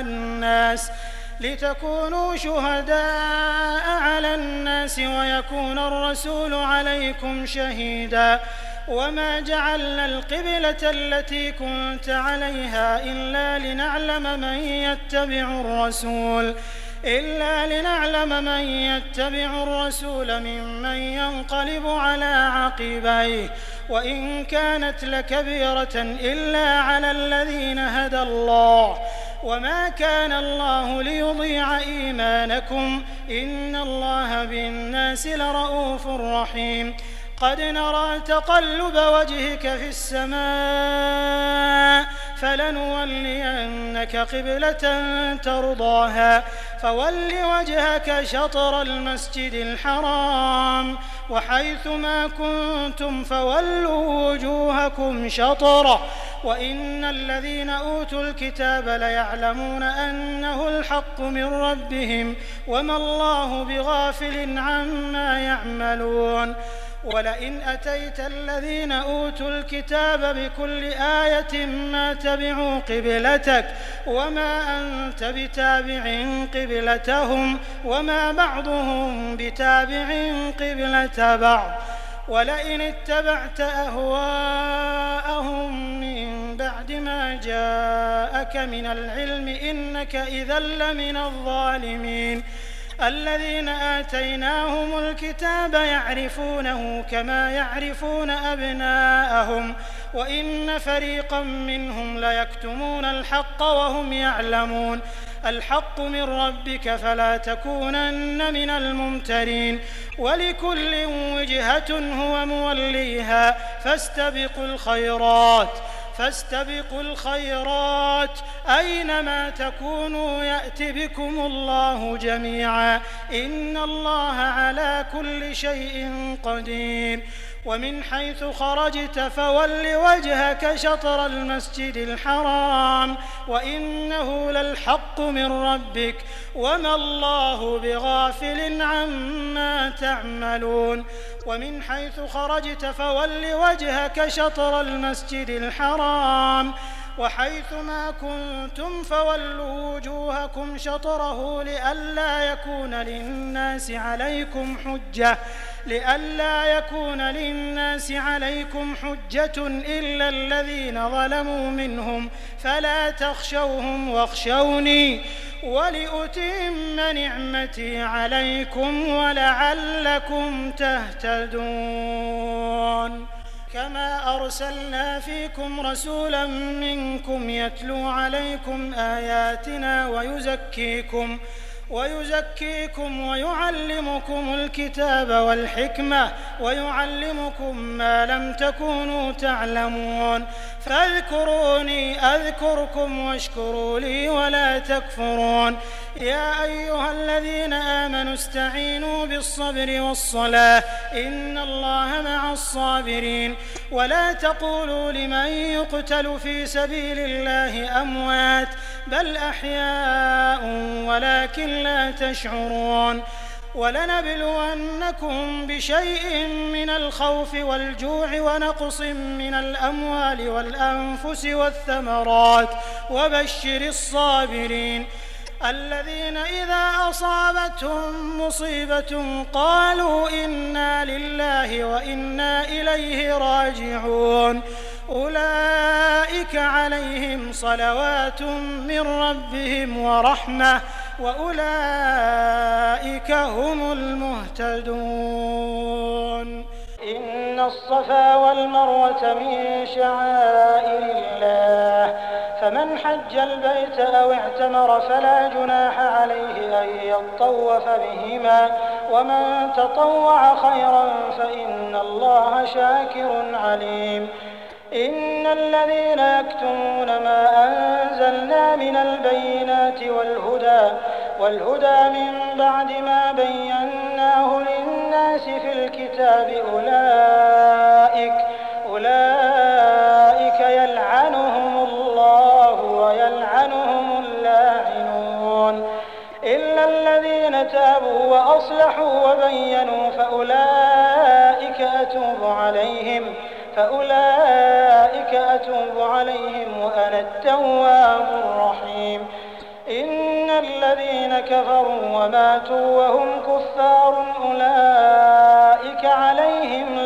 على الناس ويكون الرسول عليكم شهيدا وما جعلنا القبلة التي كنت عليها إلا لنعلم من يتبع الرسول ممن ينقلب على عقبيه وإن كانت لكبيرة إلا على الذين هدى الله وما كان الله ليضيع إيمانكم إن الله بالناس لرءوف رحيم قد نرى تقلب وجهك في السماء فلنولينك قبلة ترضاها فول وجهك شطر المسجد الحرام وحيث ما كنتم فولوا وجوهكم شطره وإن الذين أوتوا الكتاب ليعلمون أنه الحق من ربهم وما الله بغافل عما يعملون ولئن أتيت الذين أوتوا الكتاب بكل آية ما تبعوا قبلتك وما أنت بتابع قبلتهم وما بعضهم بتابع قبلة بعض ولئن اتبعت أهواءهم من بعد ما جاءك من العلم إنك إذا لمن الظالمين الذين آتيناهم الكتاب يعرفونه كما يعرفون أبناءهم وإن فريقا منهم ليكتمون الحق وهم يعلمون الحق من ربك فلا تكونن من الممترين ولكل وجهة هو موليها فاستبقوا الخيرات أينما تكونوا يأت بكم الله جميعا إن الله على كل شيء قدير ومن حيث خرجت فول وجهك شطر المسجد الحرام وإنه للحق من ربك وما الله بغافل عما تعملون ومن حيث خرجت فول وجهك شطر المسجد الحرام وحيث ما كنتم فولوا وجوهكم شطره لئلا يكون للناس عليكم حجة إلا الذين ظلموا منهم فلا تخشوهم واخشوني ولأتم نعمتي عليكم ولعلكم تهتدون كما أرسلنا فيكم رسولا منكم يتلو عليكم آياتنا ويزكيكم ويعلمكم الكتاب والحكمة ويعلمكم ما لم تكونوا تعلمون فاذكروني أذكركم واشكروا لي ولا تكفرون يا أيها الذين آمنوا استعينوا بالصبر والصلاة إن الله مع الصابرين ولا تقولوا لمن يقتل في سبيل الله أموات بل أحياء ولكن لا تشعرون وَلَنَبْلُوَنَّكُم بِشَيْءٍ مِّنَ الْخَوْفِ وَالْجُوعِ وَنَقْصٍ مِّنَ الْأَمْوَالِ وَالْأَنفُسِ وَالثَّمَرَاتِ وَبَشِّرِ الصَّابِرِينَ الَّذِينَ إِذَا أَصَابَتْهُم مُّصِيبَةٌ قَالُوا إِنَّا لِلَّهِ وَإِنَّا إِلَيْهِ راجعون أُولَٰئِكَ عَلَيْهِمْ صَلَوَاتٌ مِّن رَّبِّهِمْ وَرَحْمَةٌ وَأُولَٰئِكَ هُمُ الْمُهْتَدُونَ إن الصفا والمروة من شعائر الله فمن حج البيت أو اعتمر فلا جناح عليه أن يطوف بهما ومن تطوع خيرا فإن الله شاكر عليم إن الذين يكتمون ما أنزلنا من البينات والهدى من بعد ما بيناه للناس في الكتاب أولئك يلعنهم الله ويلعنهم اللاعنون إلا الذين تابوا وأصلحوا وبينوا فأولئك أتوب عليهم وأنا التواب الرحيم إن الذين كفروا وماتوا وهم كفار أولئك عليهم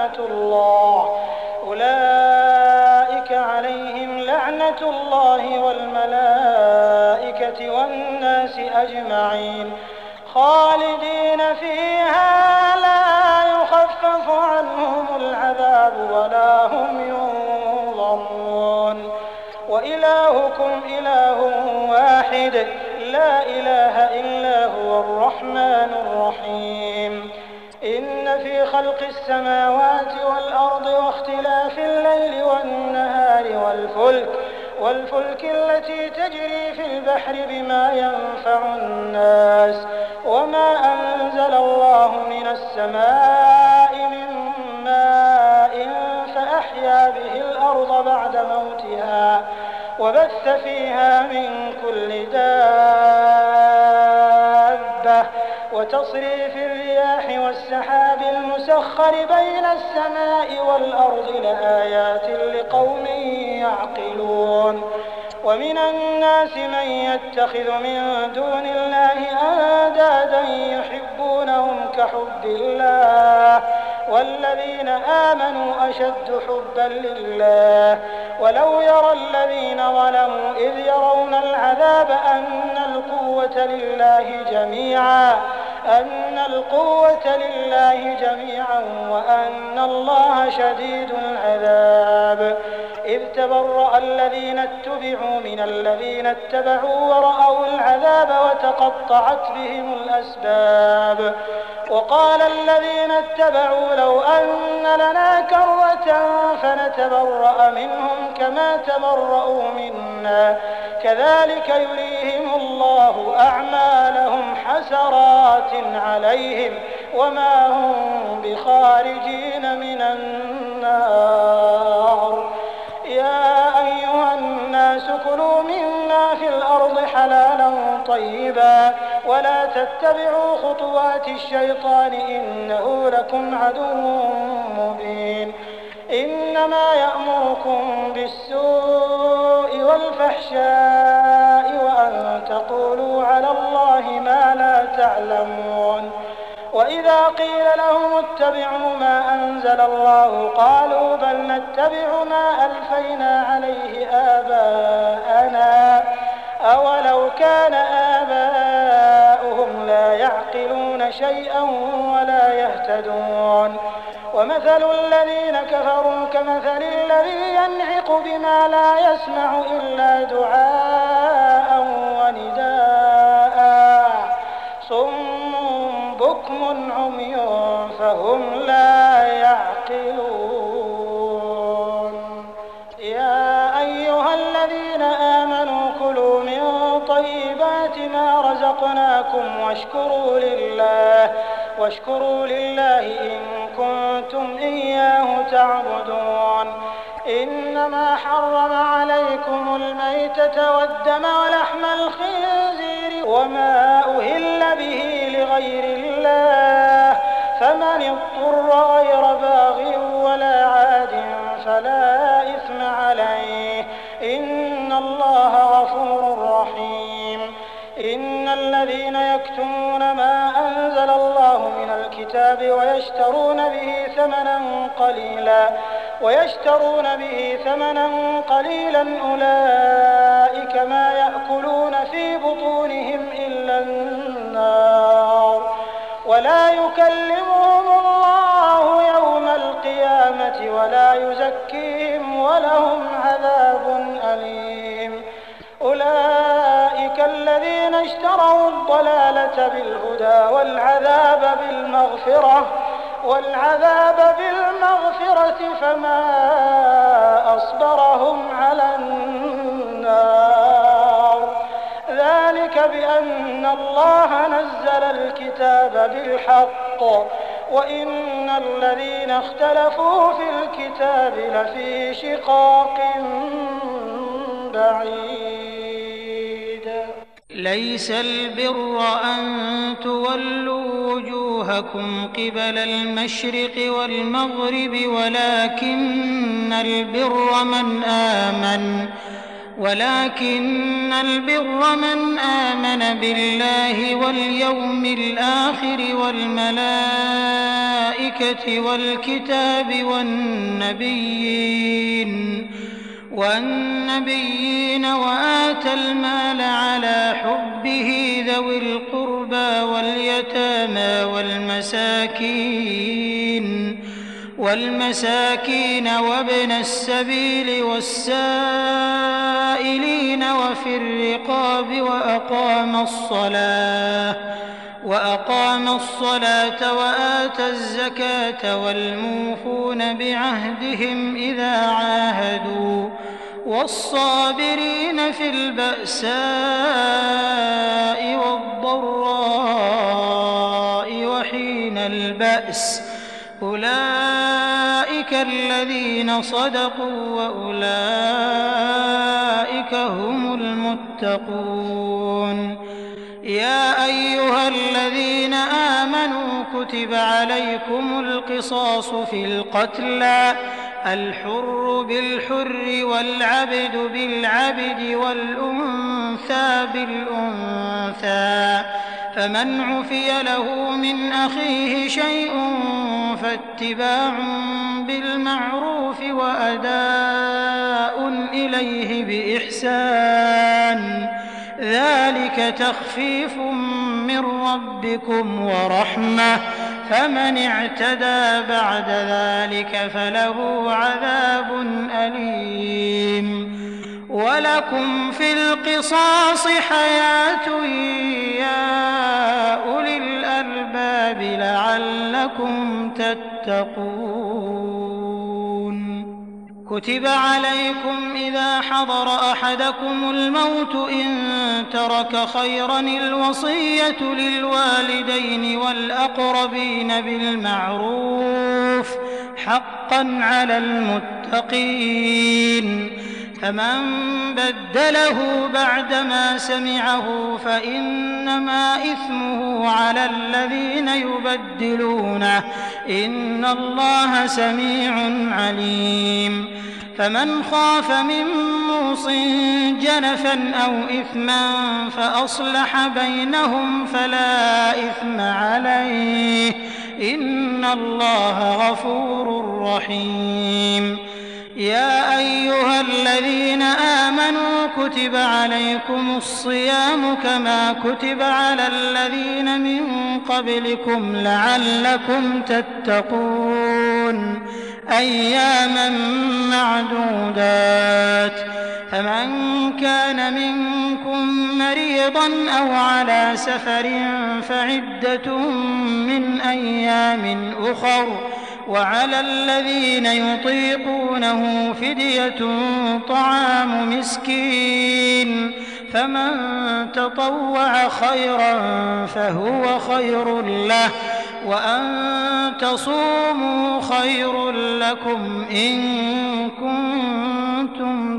لعنة الله والملائكة والناس أجمعين خالدين فيها لا يخفف عنهم العذاب ولا هم ينظرون وإلهكم إله واحد لا إله إلا هو الرحمن الرحيم إن في خلق السماوات والأرض واختلاف الليل والنهار والفلك التي تجري في البحر بما ينفع الناس وما أنزل الله من السماء من ماء فأحيا به الأرض بعد موتها وبث فيها من كل دابة وتصريف الرياح والسحاب المسخر بين السماء والأرض لآيات لقوم يعقلون ومن الناس من يتخذ من دون الله أندادا يحبونهم كحب الله والذين آمنوا أشد حبا لله ولو يرى الذين ظلموا إذ يرون العذاب أن القوة لله جميعا وأن الله شديد العذاب إذ تبرأ الذين اتبعوا من الذين اتبعوا ورأوا العذاب وتقطعت بهم الأسباب وقال الذين اتبعوا لو أن لنا كرة فنتبرأ منهم كما تبرأوا منا كذلك يريهم الله أعمالهم حسرات عليهم وما هم بخارجين من النار يا أيها الناس كلوا مما في الأرض حلالا طيبا ولا تتبعوا خطوات الشيطان إنه لكم عدو مبين إنما يأمركم بالسوء والفحشاء وأن تقولوا على الله ما لا تعلمون وإذا قيل لهم اتبعوا ما أنزل الله قالوا بل نتبع ما ألفينا عليه آباءنا أولو كان آباؤهم لا يعقلون شيئا ولا يهتدون ومثل الذين كفروا كمثل الذي ينعق بما لا يسمع إلا دعاء ونداء صم بكم عمي فهم لا يعقلون يا أيها الذين آمنوا كلوا من طيبات ما رزقناكم واشكروا لله إن كنتم إياه تعبدون إنما حرم عليكم الميتة والدم ولحم الخنزير وما أهل به لغير الله فمن اضطر غير باغ ولا عاد فلا إثم عليه إن الله غفور رحيم إن الذين يكتمون ما أنزل الله من الكتاب ويشترون به ثمنا قليلا أولئك ما يأكلون في بطونهم إلا النار ولا يكلمهم الله يوم القيامة ولا يزكيهم ولهم عذاب أليم أولئك الذين اشتروا الضلالة بالهدى والعذاب بالمغفرة فما أصبرهم على النار ذلك بأن الله نزل الكتاب بالحق وإن الذين اختلفوا في الكتاب لفي شقاق بعيد. ليس البر أن تولوا وجوهكم قبل المشرق والمغرب ولكن البر من آمن بالله واليوم الآخر والملائكة والكتاب والنبيين وآتى المال على حبه ذوي القربى واليتامى والمساكين وابن السبيل والسائلين وفي الرقاب وأقام الصلاة وآتى الزكاة والموفون بعهدهم إذا عاهدوا والصابرين في البأساء والضراء وحين البأس أولئك الذين صدقوا وأولئك هم المتقون. يا أيها الذين آمنوا كتب عليكم القصاص في القتلى الحر بالحر والعبد بالعبد والأنثى بالأنثى فمن عفي له من أخيه شيء فاتباع بالمعروف وأداء إليه بإحسان ذلك تخفيف من ربكم ورحمة فمن اعتدى بعد ذلك فله عذاب أليم. ولكم في القصاص حياة يا أولي الألباب لعلكم تتقون. كتب عليكم إذا حضر أحدكم الموت إن ترك خيرا الوصية للوالدين والأقربين بالمعروف حقا على المتقين فمن بدله بعدما سمعه فإنما إثمه على الذين يبدلونه إن الله سميع عليم. فمن خاف من موص جنفا أو إثما فأصلح بينهم فلا إثم عليه إن الله غفور رحيم. يا أيها الذين آمنوا كتب عليكم الصيام كما كتب على الذين من قبلكم لعلكم تتقون أياما معدودات فمن كان منكم مريضا أو على سفر فعدة من أيام أخر وعلى الذين يطيقونه فدية طعام مسكين فمن تطوع خيرا فهو خير له وأن تصوموا خير لكم إن كنتم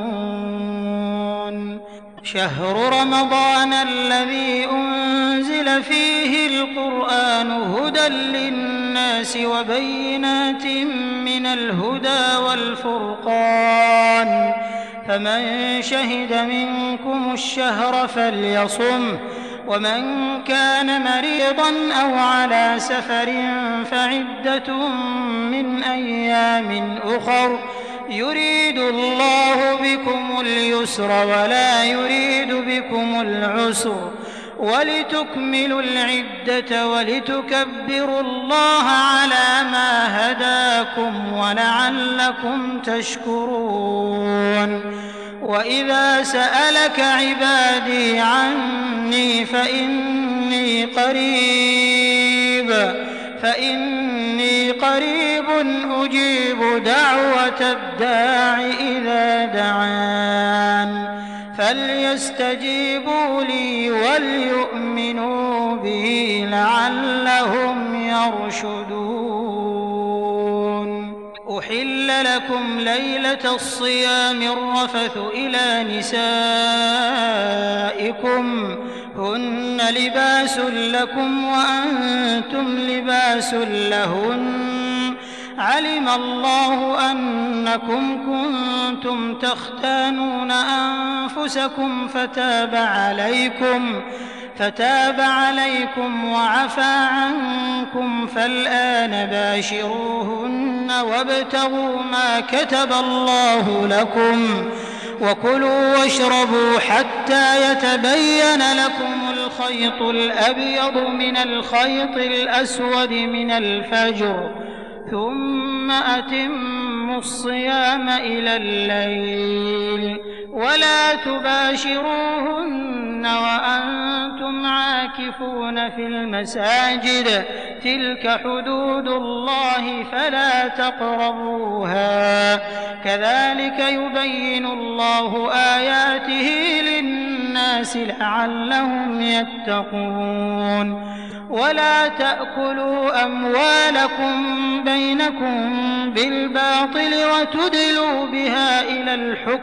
تعلمون. شهر رمضان الذي أنزل أنزل فيه القرآن هدى للناس وبينات من الهدى والفرقان فمن شهد منكم الشهر فليصمه ومن كان مريضا أو على سفر فعدة من أيام أخر يريد الله بكم اليسر ولا يريد بكم العسر ولتكملوا العدة ولتكبروا الله على ما هداكم ولعلكم تشكرون وإذا سألك عبادي عني فإني قريب أجيب دعوة الداع إذا دعان فليستجيبوا لي وليؤمنوا بي لعلهم يرشدون. أحل لكم ليلة الصيام الرفث إلى نسائكم هن لباس لكم وأنتم لباس لهن علم الله أنكم كنتم تختانون أنفسكم فتاب عليكم وعفى عنكم فالآن باشروهن وابتغوا ما كتب الله لكم وكلوا واشربوا حتى يتبين لكم الخيط الأبيض من الخيط الأسود من الفجر ثم أتموا الصيام إلى الليل ولا تباشروهن وأنتم عاكفون في المساجد تلك حدود الله فلا تقربوها كذلك يبين الله آياته للناس لعلهم يتقون ولا تأكلوا أموالكم بينكم بالباطل وتدلوا بها إلى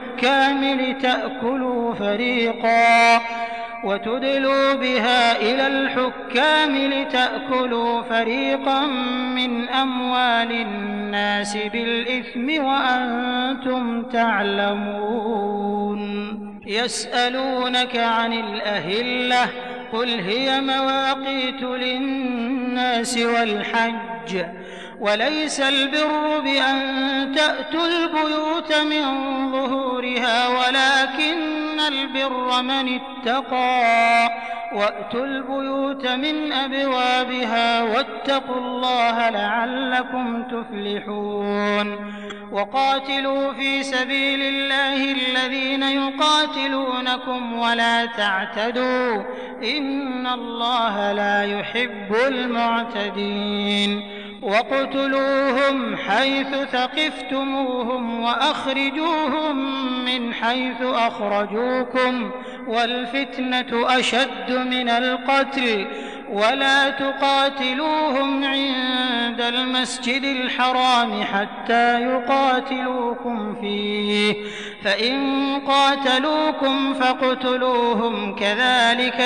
الحكام لتأكلوا فريقا من أموال الناس بالإثم وأنتم تعلمون. يسألونك عن الأهلة قل هي مواقيت للناس والحج وليس البر بأن تأتوا البيوت من ظهورها ولكن البر من اتقى وأتوا البيوت من أبوابها واتقوا الله لعلكم تفلحون. وقاتلوا في سبيل الله الذين يقاتلونكم ولا تعتدوا إن الله لا يحب المعتدين. واقتلوهم حيث ثقفتموهم وأخرجوهم من حيث أخرجوكم والفتنة أشد من القتل ولا تقاتلوهم عند المسجد الحرام حتى يقاتلوكم فيه فإن قاتلوكم فاقتلوهم كذلك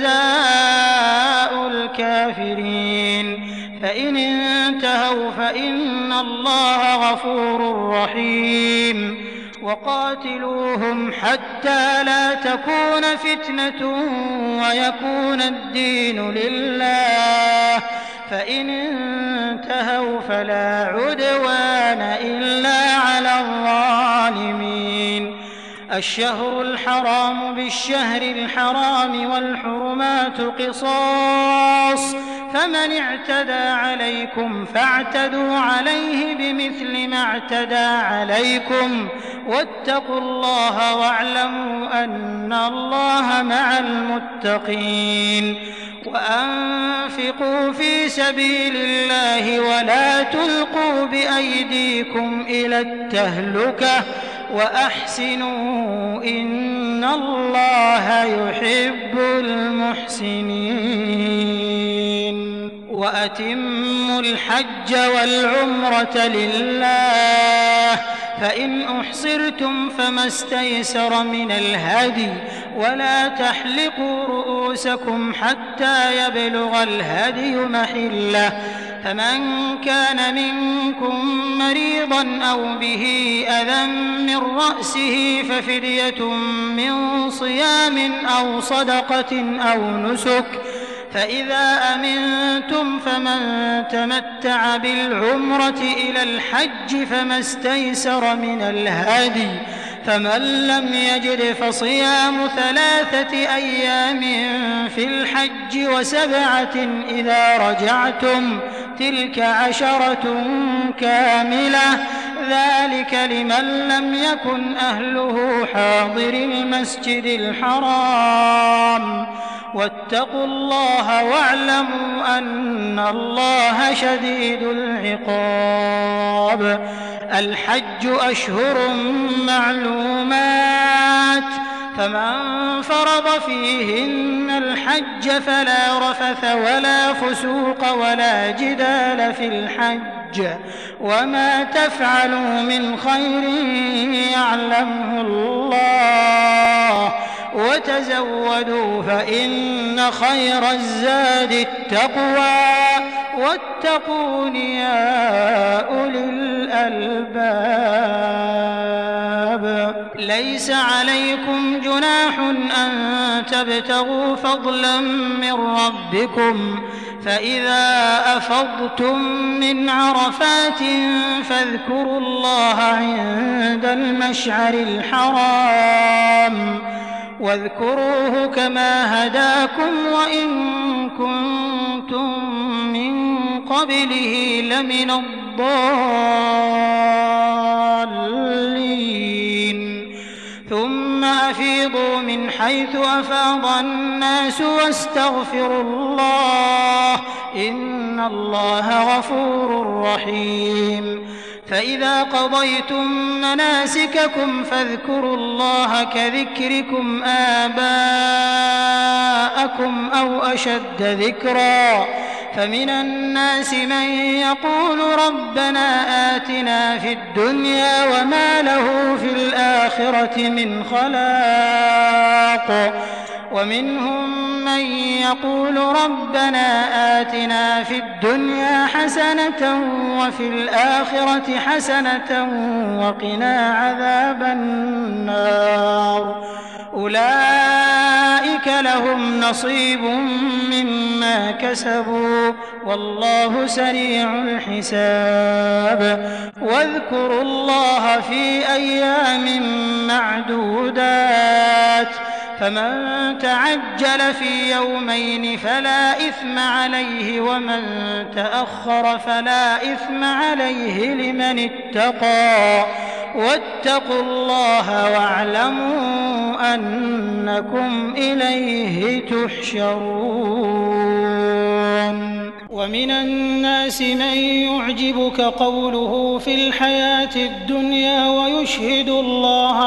جزاء الكافرين. فإن انتهوا فإن الله غفور رحيم. وقاتلوهم حتى لا تكون فتنة ويكون الدين لله فإن انتهوا فلا عدوان إلا على الظالمين. الشهر الحرام بالشهر الحرام والحرمات قصاص فمن اعتدى عليكم فاعتدوا عليه بمثل ما اعتدى عليكم واتقوا الله واعلموا أن الله مع المتقين. وأنفقوا في سبيل الله ولا تلقوا بأيديكم إلى التهلكة وأحسنوا إن الله يحب المحسنين. وأتموا الحج والعمرة لله فإن أحصرتم فما استيسر من الهدي ولا تحلقوا رؤوسكم حتى يبلغ الهدي محله فمن كان منكم مريضا أو به أذى من رأسه ففدية من صيام أو صدقة أو نسك فإذا أمنتم فمن تمتع بالعمرة إلى الحج فما استيسر من الهدي فمن لم يجد فصيام 3 أيام في الحج و7 إذا رجعتم تلك 10 كاملة ذلك لمن لم يكن أهله حاضر المسجد الحرام واتقوا الله واعلموا أن الله شديد العقاب الحج أشهر معلومات فمن فرض فيهن الحج فلا رفث ولا فسوق ولا جدال في الحج وما تفعلوا من خير يعلمه الله وتزودوا فإن خير الزاد التقوى واتقون يا أولي الألباب ليس عليكم جناح أن تبتغوا فضلا من ربكم فإذا أفضتم من عرفات فاذكروا الله عند المشعر الحرام واذكروه كما هداكم وإن كنتم من قبله لمن الضالين ثم أفيضوا من حيث أفاض الناس واستغفروا الله إن الله غفور رحيم فإذا قضيتم مناسككم فاذكروا الله كذكركم آباءكم أو أشد ذكرا فمن الناس من يقول ربنا آتنا في الدنيا وما له في الآخرة من خلاق ومنهم من يقول ربنا آتنا في الدنيا حسنة وفي الآخرة حسنة وقنا عذاب النار أولئك لهم نصيب مما كسبوا والله سريع الحساب واذكروا الله في أيام معدودات فمن تعجل في يومين فلا إثم عليه ومن تأخر فلا إثم عليه لمن اتقى واتقوا الله واعلموا أنكم إليه تحشرون ومن الناس من يعجبك قوله في الحياة الدنيا ويشهد الله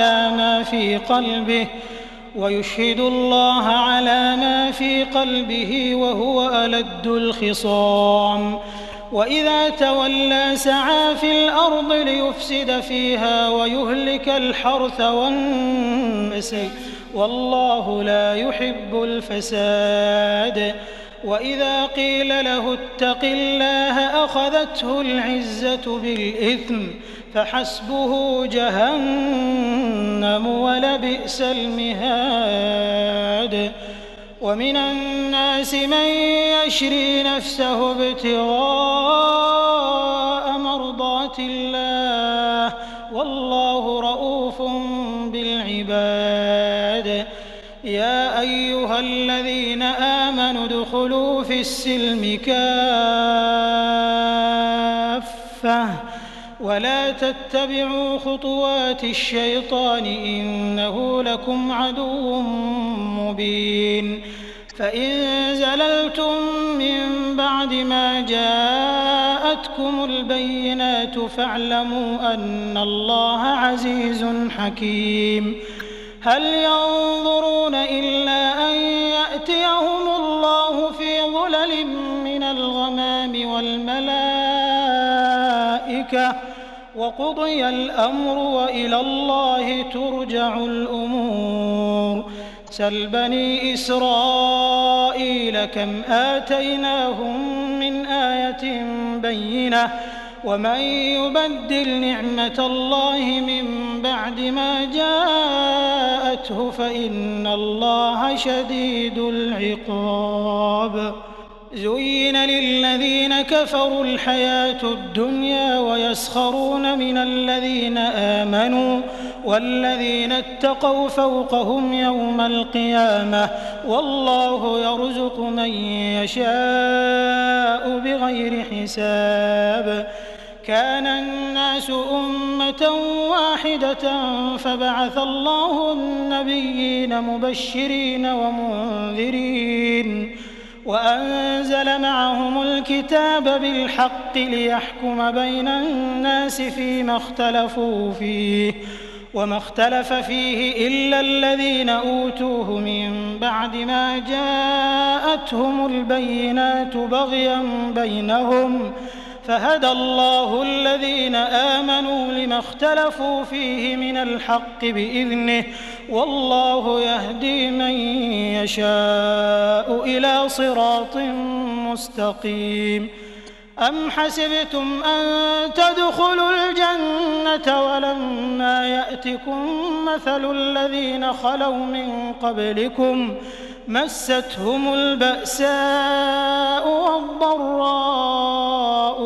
على ما في قلبه وهو ألد الخصام وإذا تولى سعى في الأرض ليفسد فيها ويهلك الحرث والنسل والله لا يحب الفساد وإذا قيل له اتق الله أخذته العزة بالإثم فحسبه جهنم ولبئس المهاد ومن الناس من يشري نفسه ابتغاء مرضات الله والله رؤوف بالعباد يا أيها الذين آمنوا ادخلوا في السلم كافة ولا تتبعوا خطوات الشيطان إنه لكم عدو مبين فإن زللتم من بعد ما جاءتكم البينات فاعلموا أن الله عزيز حكيم هل ينظرون إلا أن يأتيهم الله في ظلل من الغمام وقضي الأمر وإلى الله ترجع الأمور. سل بني إسرائيل كم آتيناهم من آية بينة ومن يبدل نعمة الله من بعد ما جاءته فإن الله شديد العقاب. زين للذين كفروا الحياة الدنيا ويسخرون من الذين آمنوا والذين اتقوا فوقهم يوم القيامة والله يرزق من يشاء بغير حساب. كان الناس أمة واحدة فبعث الله النبيين مبشرين ومنذرين وأنزل معهم الكتاب بالحق ليحكم بين الناس فيما اختلفوا فيه وما اختلف فيه إلا الذين أوتوه من بعد ما جاءتهم البينات بغيا بينهم فهدى الله الذين آمنوا لما اختلفوا فيه من الحق بإذنه والله يهدي من يشاء إلى صراط مستقيم. أم حسبتم أن تدخلوا الجنة ولما يأتكم مثل الذين خلوا من قبلكم مستهم البأساء والضراء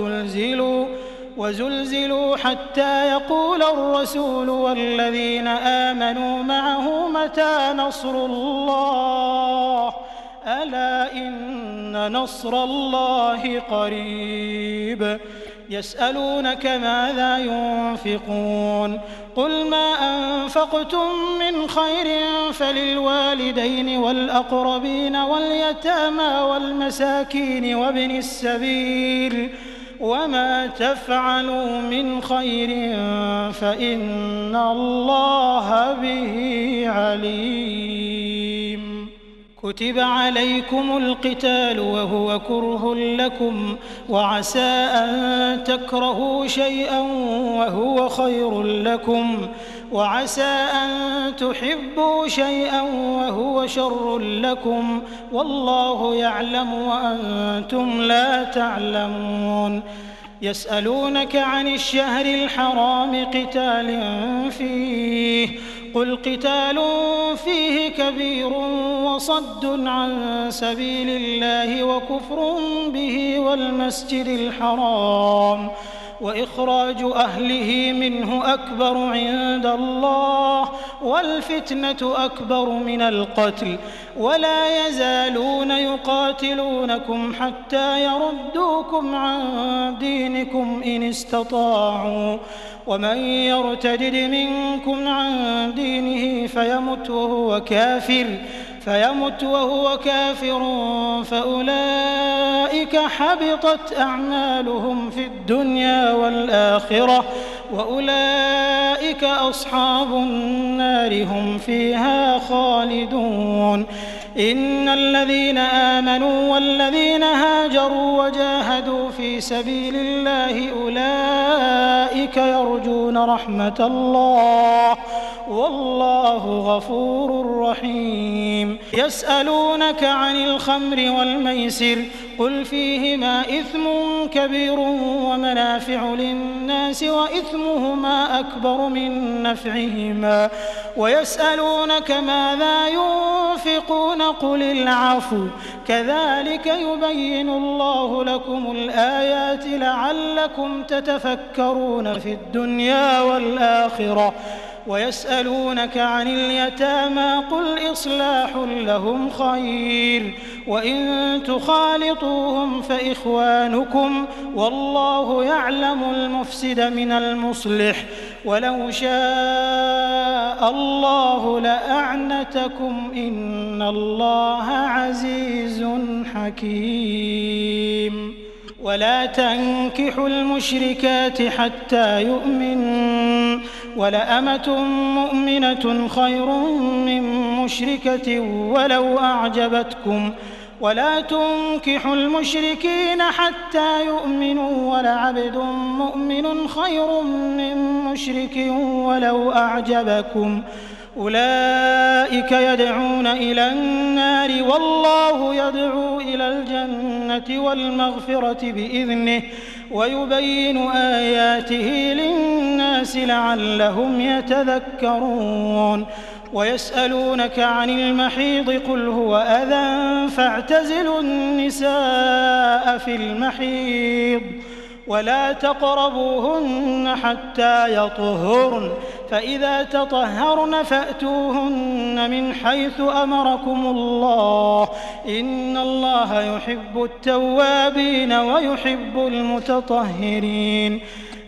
وزلزلوا حتى يقول الرسول والذين آمنوا معه متى نصر الله ألا إن نصر الله قريب. يسألونك ماذا ينفقون قل ما أنفقتم من خير فللوالدين والأقربين واليتامى والمساكين وابن السبيل وما تفعلوا من خير فإن الله به عليم. كتب عليكم القتال وهو كره لكم وعسى أن تكرهوا شيئا وهو خير لكم وعسى أن تحبوا شيئا وهو شر لكم والله يعلم وأنتم لا تعلمون. يسألونك عن الشهر الحرام قتال فيه قل قتال فيه كبير وصد عن سبيل الله وكفر به والمسجد الحرام وإخراج أهله منه أكبر عند الله والفتنة أكبر من القتل ولا يزالون يقاتلونكم حتى يردوكم عن دينكم إن استطاعوا ومن يرتدد منكم عن دينه فيمت وهو كافر فأولئك حبطت أعمالهم في الدنيا والآخرة وأولئك أصحاب النار هم فيها خالدون. إن الذين آمنوا والذين هاجروا وجاهدوا في سبيل الله أولئك يرجون رحمة الله والله غفور رحيم. يسألونك عن الخمر والميسر قل فيهما إثم كبير ومنافع للناس وإثمهما أكبر من نفعهما ويسألونك ماذا ينفقون قل العفو كذلك يبين الله لكم الآيات لعلكم تتفكرون في الدنيا والآخرة. ويسألونك عن اليتامى قل إصلاح لهم خير وإن تخالطوهم فإخوانكم والله يعلم المفسد من المصلح ولو شاء الله لأعنتكم إن الله عزيز حكيم. ولا تنكحوا المشركات حتى يؤمنوا ولأمة مؤمنة خير من مشركة ولو أعجبتكم ولا تنكحوا المشركين حتى يؤمنوا ولعبد مؤمن خير من مشرك ولو أعجبكم أولئك يدعون إلى النار والله يدعو إلى الجنة والمغفرة بإذنه ويبين آياته للناس لعلهم يتذكرون ويسألونك عن المحيض قل هو أذى فاعتزلوا النساء في المحيض ولا تقربوهن حتى يطهرن فإذا تطهرن فأتوهن من حيث أمركم الله إن الله يحب التوابين ويحب المتطهرين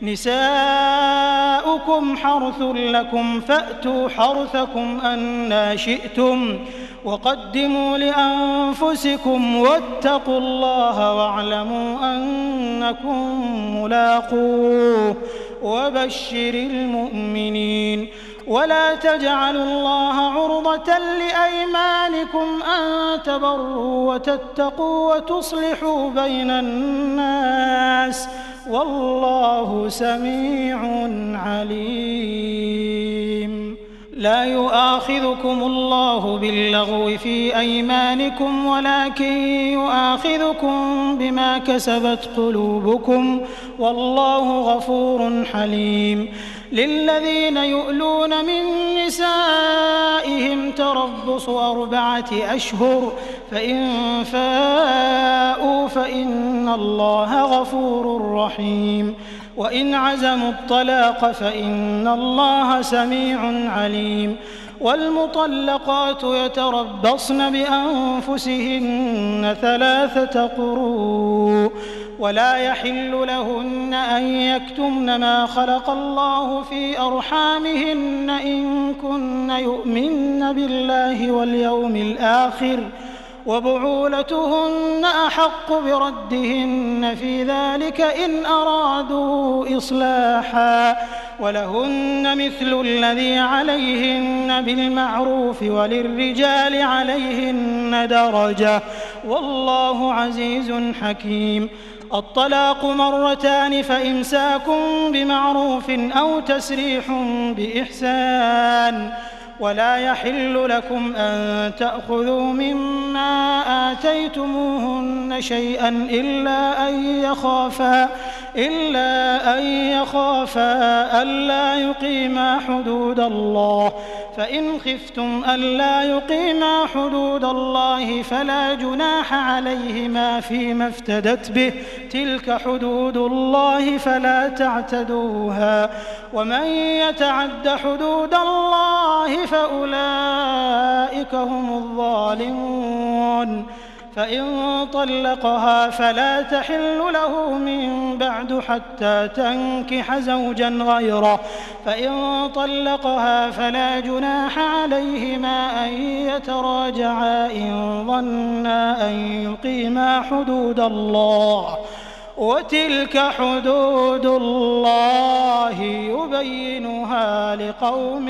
نساؤكم حرث لكم فأتوا حرثكم أنى شئتم وقدموا لأنفسكم واتقوا الله واعلموا أنكم ملاقوه وبشر المؤمنين ولا تجعلوا الله عرضة لأيمانكم أن تبروا وتتقوا وتصلحوا بين الناس والله سميع عليم لا يؤاخذكم الله باللغو في أيمانكم ولكن يؤاخذكم بما كسبت قلوبكم والله غفور حليم للذين يؤلون من نسائهم تربص 4 أشهر فإن فاءوا فإن الله غفور رحيم وإن عزموا الطلاق فإن الله سميع عليم والمطلقات يتربصن بأنفسهن 3 قروء ولا يحل لهن أن يكتمن ما خلق الله في أرحامهن إن كن يؤمن بالله واليوم الآخر وبعولتهن أحق بردهن في ذلك إن أرادوا إصلاحا ولهن مثل الذي عليهن بالمعروف وللرجال عليهن درجة والله عزيز حكيم الطلاق 2 فإمساك بمعروف أو تسريح بإحسان ولا يحل لكم أن تأخذوا مما آتيتموهن شيئا إلا أن يخافا ألا يقيما حدود الله فإن خفتم ألا يقيما حدود الله فلا جناح عليهما فيما افتدت به تلك حدود الله فلا تعتدوها ومن يتعد حدود الله فأولئك هم الظالمون فإن طلقها فلا تحل له من بعد حتى تنكح زوجا غيره فإن طلقها فلا جناح عليهما أن يتراجعا إن ظنا أن يقيما حدود الله وتلك حدود الله يبينها لقوم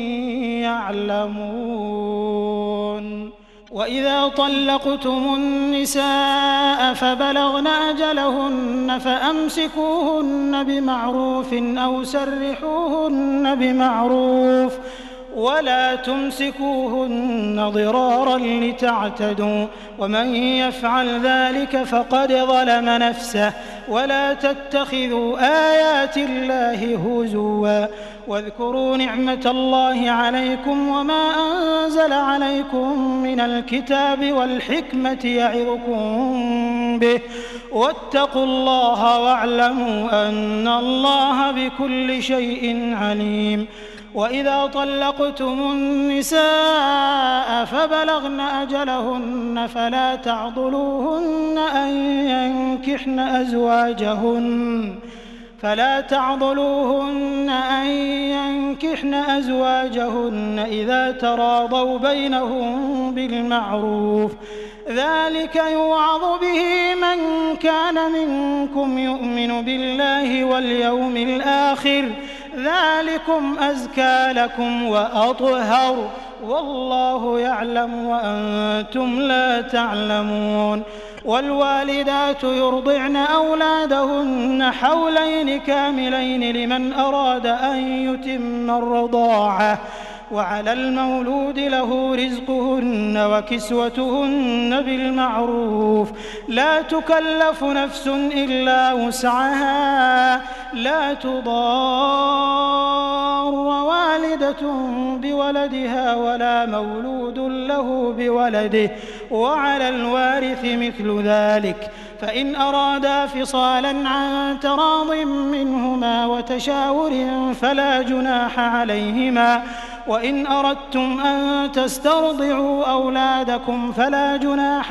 يعلمون وإذا طلقتم النساء فبلغن أجلهن فأمسكوهن بمعروف أو سرحوهن بمعروف ولا تمسكوهن ضرارا لتعتدوا ومن يفعل ذلك فقد ظلم نفسه ولا تتخذوا آيات الله هزوا واذكروا نعمة الله عليكم وما أنزل عليكم من الكتاب والحكمة يعظكم به واتقوا الله واعلموا أن الله بكل شيء عليم وإذا طلقتم النساء فبلغن أجلهن فلا تعضلوهن أن ينكحن أزواجهن إذا تراضوا بينهم بالمعروف ذلك يوعظ به من كان منكم يؤمن بالله واليوم الآخر ذلكم أزكى لكم وأطهر والله يعلم وأنتم لا تعلمون. والوالدات يرضعن أولادهن حولين كاملين لمن أراد أن يتم الرضاعة، وعلى المولود له رزقهن وكسوتهن بالمعروف، لا تكلف نفس إلا وسعها، لا تضار والدة بولدها ولا مولود له بولده، وعلى الوارث مثل ذلك، فإن أرادا فصالا عن تراض منهما وتشاور فلا جناح عليهما، وإن أردتم أن تسترضعوا أولادكم فلا جناح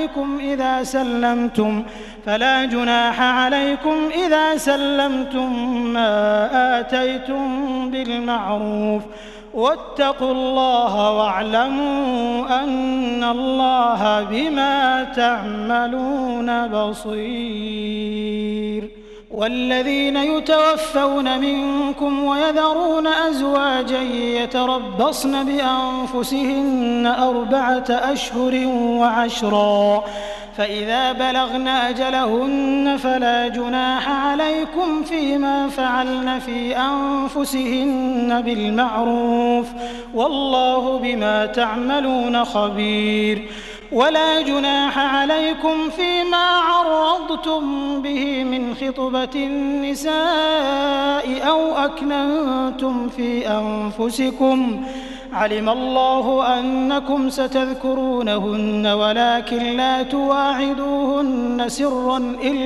عليكم إذا سلمتم ما آتيتم بالمعروف، واتقوا الله واعلموا أن الله بما تعملون بصير. والذين يتوفون منكم ويذرون أزواجا يتربصن بأنفسهن 4 أشهر وعشرا، فإذا بلغن أجلهن فلا جناح عليكم فيما فعلن في أنفسهن بالمعروف، والله بما تعملون خبير. ولا جناح عليكم فيما عرضتم به من خطبة النساء أو أكننتم في أنفسكم، علم الله أنكم ستذكرونهن ولكن لا تواعدوهن سرا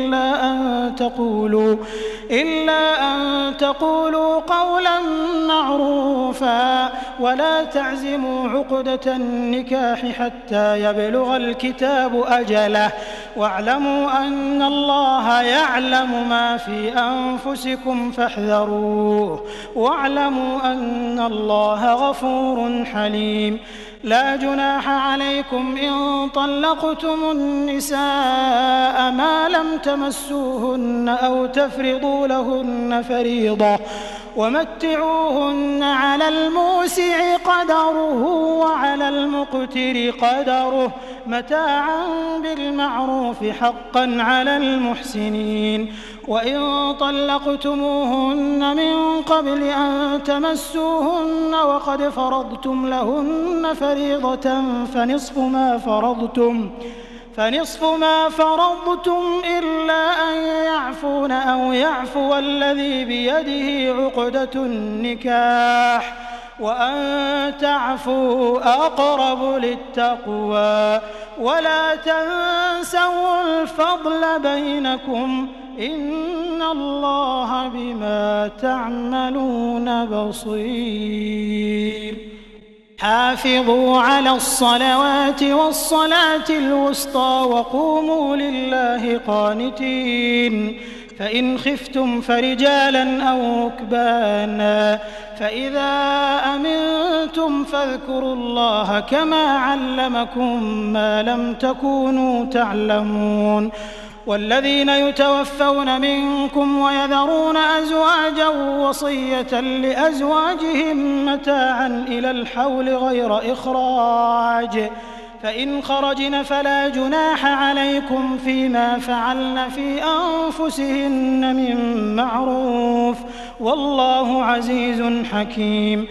إلا أن تقولوا قولا معروفا، ولا تعزموا عقدة النكاح حتى يبلغ الكتاب أجله، واعلموا أن الله يعلم ما في أنفسكم فاحذروه، واعلموا أن الله غفور حليم. لا جناح عليكم إن طلقتم النساء ما لم تمسوهن أو تفرضوا لهن فريضة، ومتعوهن على الموسع قدره وعلى المقتر قدره متاعا بالمعروف حقا على المحسنين. وإن طلقتموهن من قبل أن تمسوهن وقد فرضتم لهن فريضة فنصف ما فرضتم إلا أن يعفون أو يعفو الذي بيده عقدة النكاح، وأن تعفوا أقرب للتقوى، ولا تنسوا الفضل بينكم، إن الله بما تعملون بصير. حافظوا على الصلوات والصلاة الوسطى وقوموا لله قانتين، فإن خفتم فرجالا أو ركبانا، فإذا أمنتم فاذكروا الله كما علمكم ما لم تكونوا تعلمون. والذين يتوفون منكم ويذرون أزواجا وصية لأزواجهم متاعا إلى الحول غير إخراج، فإن خرجن فلا جناح عليكم فيما فعلن في أنفسهن من معروف، والله عزيز حكيم.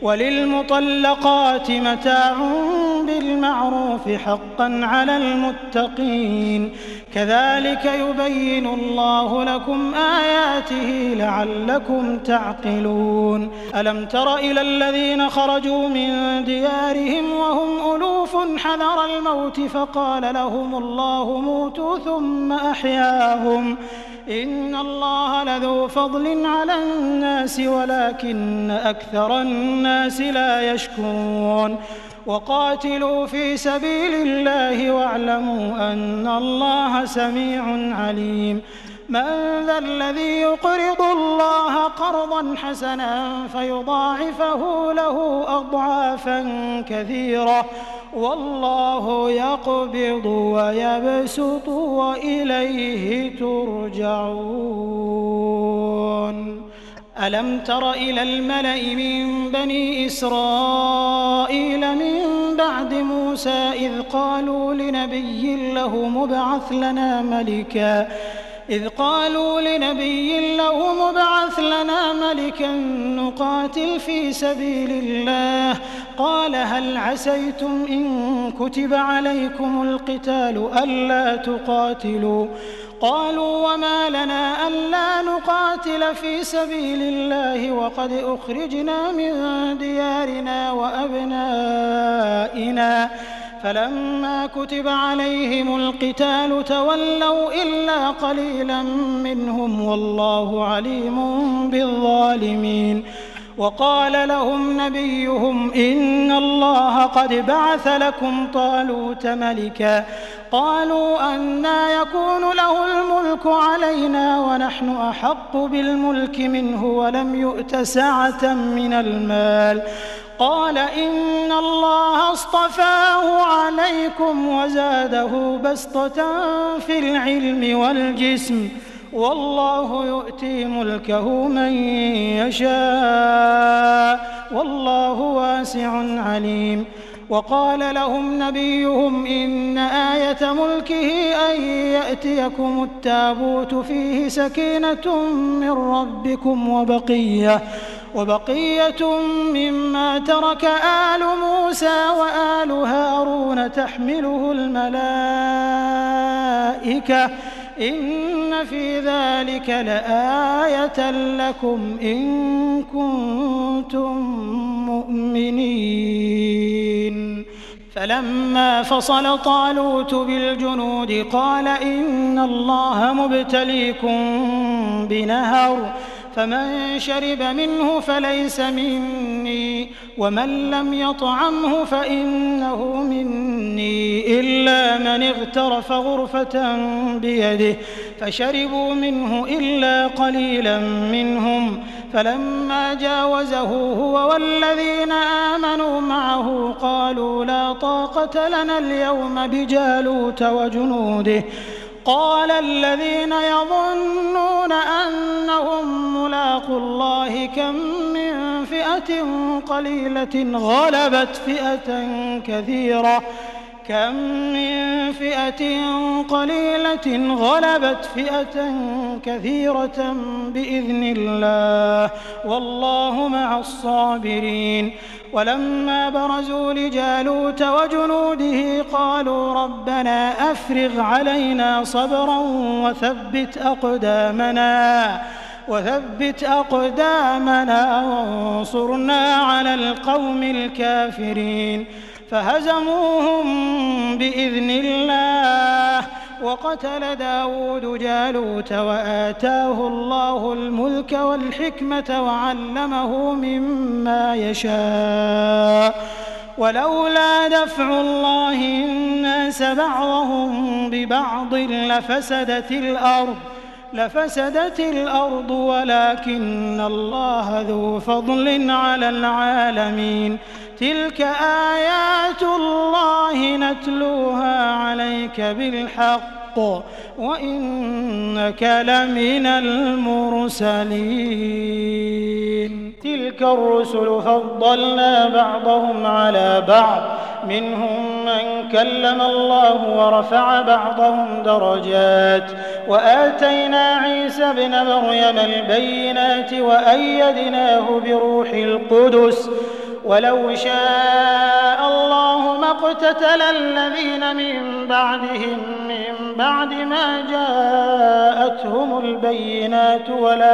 وللمطلقات متاع بالمعروف حقا على المتقين، كذلك يبين الله لكم آياته لعلكم تعقلون. ألم تر إلى الذين خرجوا من ديارهم وهم ألوف حذر الموت فقال لهم الله موتوا ثم أحياهم، إن الله لذو فضل على الناس ولكن أكثر الناس لا يشكرون. وقاتلوا في سبيل الله واعلموا أن الله سميع عليم. من ذا الذي يقرض الله قرضا حسنا فيضاعفه له أضعافا كثيرة، والله يقبض ويبسط وإليه ترجعون. ألم تر إلى الملأ من بني إسرائيل من بعد موسى إذ قالوا لنبي له مبعث لنا ملكا نقاتل في سبيل الله قال هل عسيتم إن كتب عليكم القتال ألا تقاتلوا قالوا وما لنا ألا نقاتل في سبيل الله وقد أخرجنا من ديارنا وأبنائنا فلما كتب عليهم القتال تولوا إلا قليلا منهم والله عليم بالظالمين وقال لهم نبيهم إن الله قد بعث لكم طالوت ملكا قالوا أنى يكون له الملك علينا ونحن أحق بالملك منه ولم يؤت سعة من المال قال إن الله اصطفاه عليكم وزاده بسطة في العلم والجسم والله يؤتي ملكه من يشاء والله واسع عليم وقال لهم نبيهم إن آية ملكه أن يأتيكم التابوت فيه سكينة من ربكم وبقية مما ترك آل موسى وآل هارون تحمله الملائكة إن في ذلك لآية لكم إن كنتم مؤمنين فلما فصل طالوت بالجنود قال إن الله مبتليكم بنهر فمن شرب منه فليس مني ومن لم يطعمه فإنه مني إلا من اغترف غرفة بيده فشربوا منه إلا قليلا منهم فلما جاوزه هو والذين آمنوا معه قالوا لا طاقة لنا اليوم بجالوت وجنوده قال الذين يظنون أنهم ملاقو الله كم من فئة قليلة غلبت فئة كثيرة بإذن الله والله مع الصابرين ولما برزوا لجالوت وجنوده قالوا ربنا أفرغ علينا صبرا وثبت أقدامنا وانصرنا على القوم الكافرين فهزموهم بإذن الله وقتل داود جالوت وآتاه الله الملك والحكمة وعلمه مما يشاء ولولا دفع الله الناس بعضهم ببعض لفسدت الأرض ولكن الله ذو فضل على العالمين تلك آيات الله نتلوها عليك بالحق وإنك لمن المرسلين تلك الرسل فضلنا بعضهم على بعض منهم من كلم الله ورفع بعضهم درجات وآتينا عيسى ابن مريم البينات وأيدناه بروح القدس ولو شاء الله ما اقتتل الذين من بعدهم من بعد ما جاءتهم البينات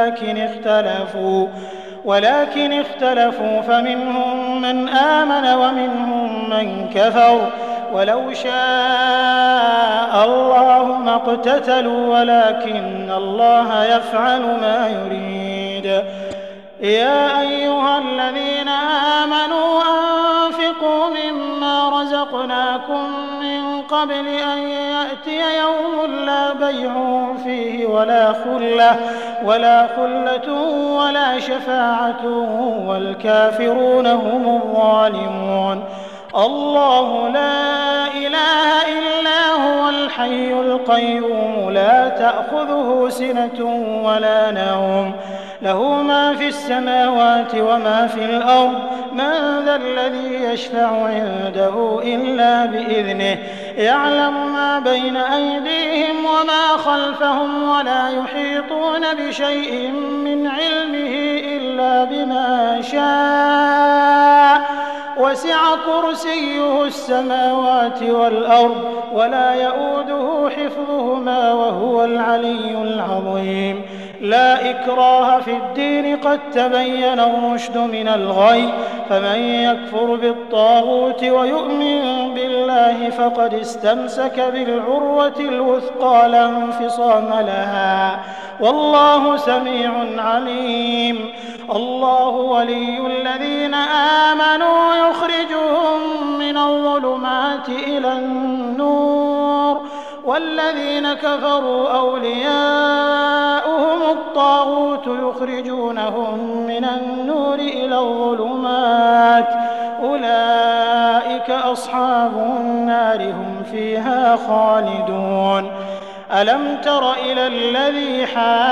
ولكن اختلفوا فمنهم من آمن ومنهم من كفر ولو شاء الله ما اقتتلوا ولكن الله يفعل ما يريد يا أيها الذين آمنوا أنفقوا مما رزقناكم من قبل أن يأتي يوم لا بيع فيه ولا خلة ولا شفاعة والكافرون هم الظالمون الله لا إله إلا هو الحي القيوم لا تأخذه سنة ولا نوم له ما في السماوات وما في الأرض من ذا الذي يشفع عنده إلا بإذنه يعلم ما بين أيديهم وما خلفهم ولا يحيطون بشيء من علمه إلا بما شاء وسع كرسيه السماوات والأرض ولا يؤوده حفظهما وهو العلي العظيم لا إكراه في الدين قد تبين الرشد من الغي فمن يكفر بالطاغوت ويؤمن بالله فقد استمسك بالعروة الوثقى لا انفصام لها والله سميع عليم الله ولي الذين آمنوا يخرجهم من الظلمات إلى النور والذين كفروا أولياؤهم الطاغوت يخرجونهم من النور إلى الظلمات أولئك أصحاب النار هم فيها خالدون ألم تر إلى الذي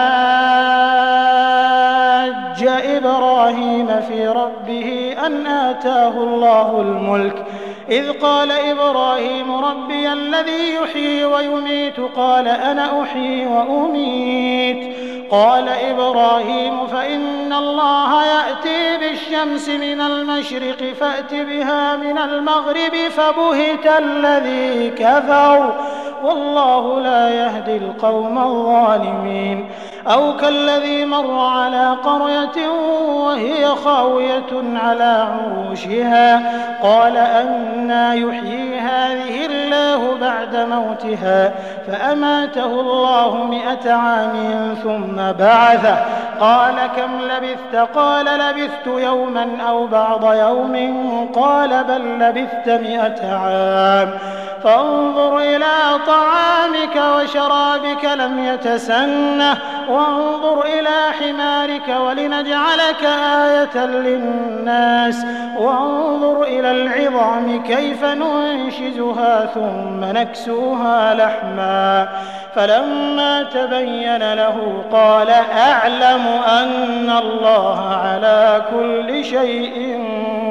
حاج إبراهيم في ربه أن آتاه الله الملك إذ قال إبراهيم ربي الذي يحيي ويميت قال أنا أحيي وأميت قال إبراهيم فإن الله يأتي بالشمس من المشرق فأت بها من المغرب فبهت الذي كفر والله لا يهدي القوم الظالمين أو كالذي مر على قرية وهي خاوية على عروشها قال أنى يحيي هذه الله بعد موتها فأماته الله 100 عام ثم بعثه قال كم لبثت قال لبثت يوما أو بعض يوم قال بل لبثت 100 عام فانظر إلى طعامك وشرابك لم يتسنه وانظر إلى حمارك ولنجعلك آية للناس وانظر إلى العظام كيف ننشزها ثم نكسوها لحما فلما تبين له قال أعلم أن الله على كل شيء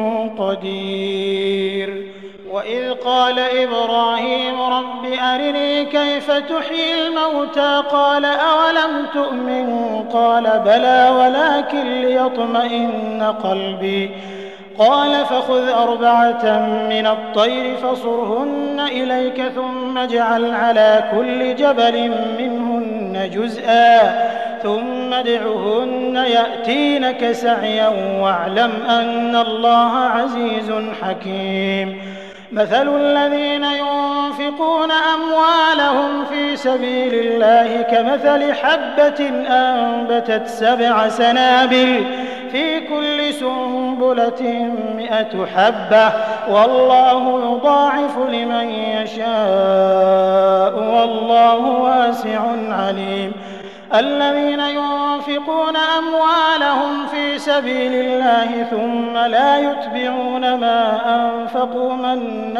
قدير وإذ قال إبراهيم رب أرني كيف تحيي الموتى قال أولم تؤمن قال بلى ولكن ليطمئن قلبي قال فخذ 4 من الطير فصرهن إليك ثم اجعل على كل جبل منهن جزءا ثم ادعهن يأتينك سعيا واعلم أن الله عزيز حكيم مثل الذين ينفقون أموالهم في سبيل الله كمثل حبة أنبتت 7 سنابل في كل سنبلة 100 حبة والله يضاعف لمن يشاء والله واسع عليم الذين ينفقون أموالهم في سبيل الله ثم لا يتبعون ما أنفقوا منا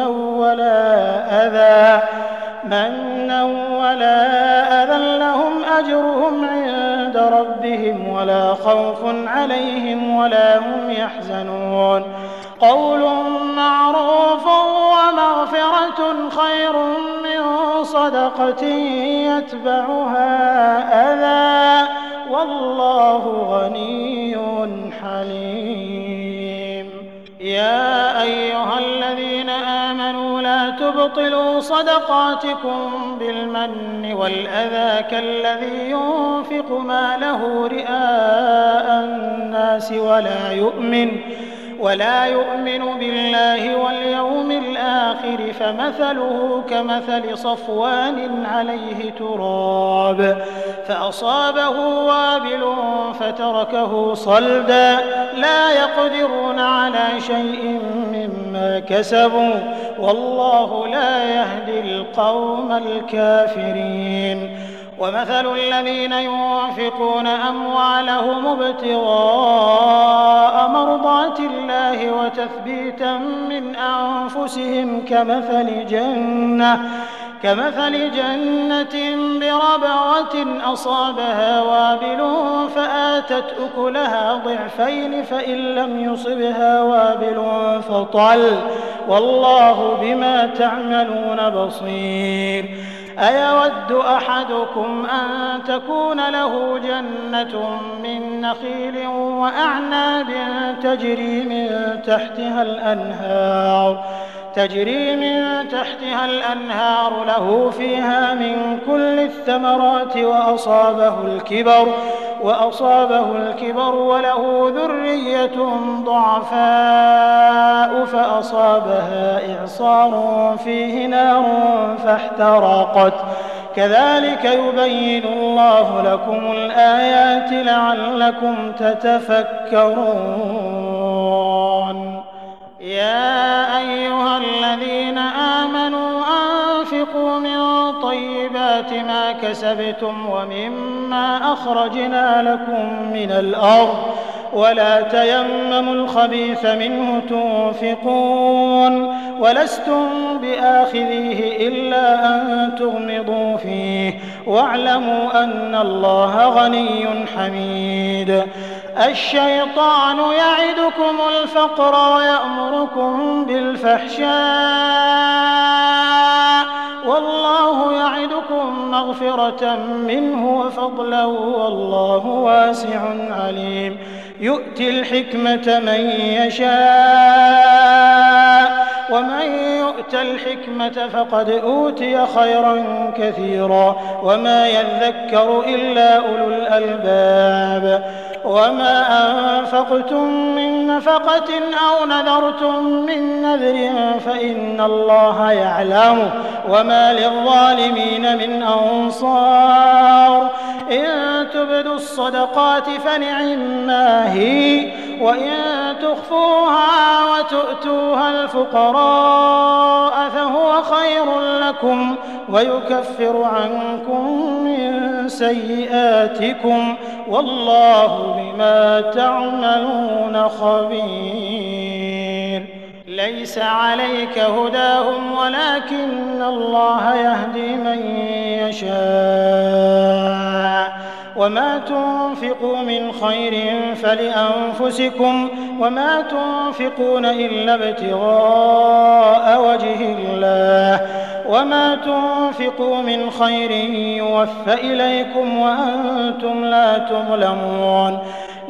ولا أذى لهم أجرهم عند ربهم ولا خوف عليهم ولا هم يحزنون قول معروف ومغفرة خير من صدقة يتبعها أذى والله غني حليم يا أيها الذين آمنوا لا تبطلوا صدقاتكم بالمن والأذى كالذي ينفق ماله رئاء الناس ولا يؤمن بالله واليوم الآخر فمثله كمثل صفوان عليه تراب فأصابه وابل فتركه صلدا لا يقدرون على شيء مما كسبوا والله لا يهدي القوم الكافرين ومثل الذين ينفقون أموالهم ابتغاء مرضات الله وتثبيتا من أنفسهم كمثل جنة بربوة أصابها وابل فآتت أكلها ضعفين فإن لم يصبها وابل فطل والله بما تعملون بصير. أيود أحدكم أن تكون له جنة من نخيل وأعناب تجري من تحتها الأنهار له فيها من كل الثمرات وأصابه الكبر وله ذرية ضعفاء فأصابها إعصار فيه نار فاحترقت كذلك يبين الله لكم الآيات لعلكم تتفكرون. يا أيها الذين آمنوا أنفقوا من طيبات ما كسبتم ومما أخرجنا لكم من الأرض ولا تيمموا الخبيث منه تنفقون ولستم بآخذيه إلا أن تغمضوا فيه واعلموا أن الله غني حميد. الشيطان يعدكم الفقر ويأمركم بالفحشاء والله يعدكم مغفرة منه وفضلا والله واسع عليم. يؤتي الحكمة من يشاء ومن يؤت الحكمة فقد أوتي خيرا كثيرا وما يذكر إلا أولو الألباب. وما أنفقتم من نفقة أو نذرتم من نذر فإن الله يعلمه وما للظالمين من أنصار. إن تبدوا الصدقات فنعما هي وإن تخفوها وتؤتوها الفقراء فهو خير لكم ويكفر عنكم من سيئاتكم والله بما تعملون خبير. ليس عليك هداهم ولكن الله يهدي من يشاء وما تنفقوا من خير فلأنفسكم وما تنفقون إلا ابتغاء وجه الله وما تنفقوا من خير يوفى إليكم وأنتم لا تظلمون.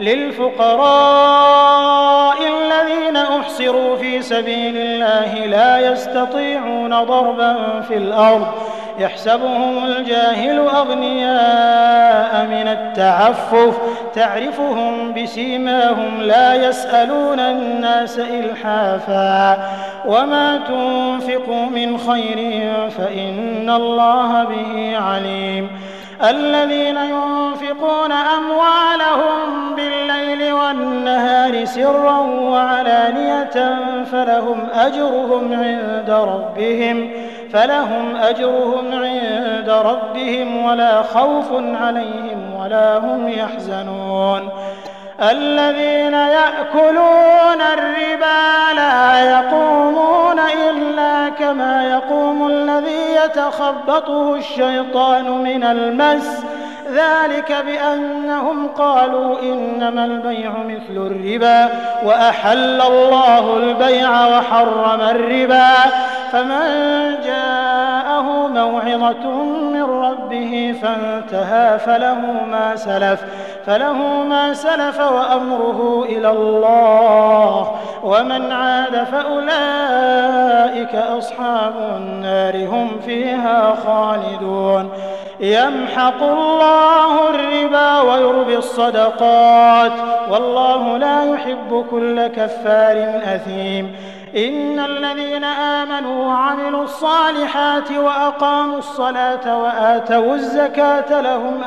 للفقراء الذين أحصروا في سبيل الله لا يستطيعون ضربا في الأرض يحسبهم الجاهل أغنياء من التعفف تعرفهم بسيماهم لا يسألون الناس إلحافا وما تنفقوا من خير فإن الله به عليم. الذين ينفقون أموالهم بالليل والنهار سرا وعلانية فلهم أجرهم عند ربهم ولا خوف عليهم ولا هم يحزنون. الذين يأكلون الربا لا يقومون إلا كما يقوم الذي يتخبطه الشيطان من المس ذلك بأنهم قالوا إنما البيع مثل الربا وأحل الله البيع وحرم الربا فمن جاءه موعظة من ربه فانتهى فله ما سلف وأمره إلى الله ومن عاد فأولئك أصحاب النار هم فيها خالدون. يمحق الله الربا ويربي الصدقات والله لا يحب كل كفار أثيم. إن الذين آمنوا وعملوا الصالحات وأقاموا الصلاة وآتوا الزكاة لهم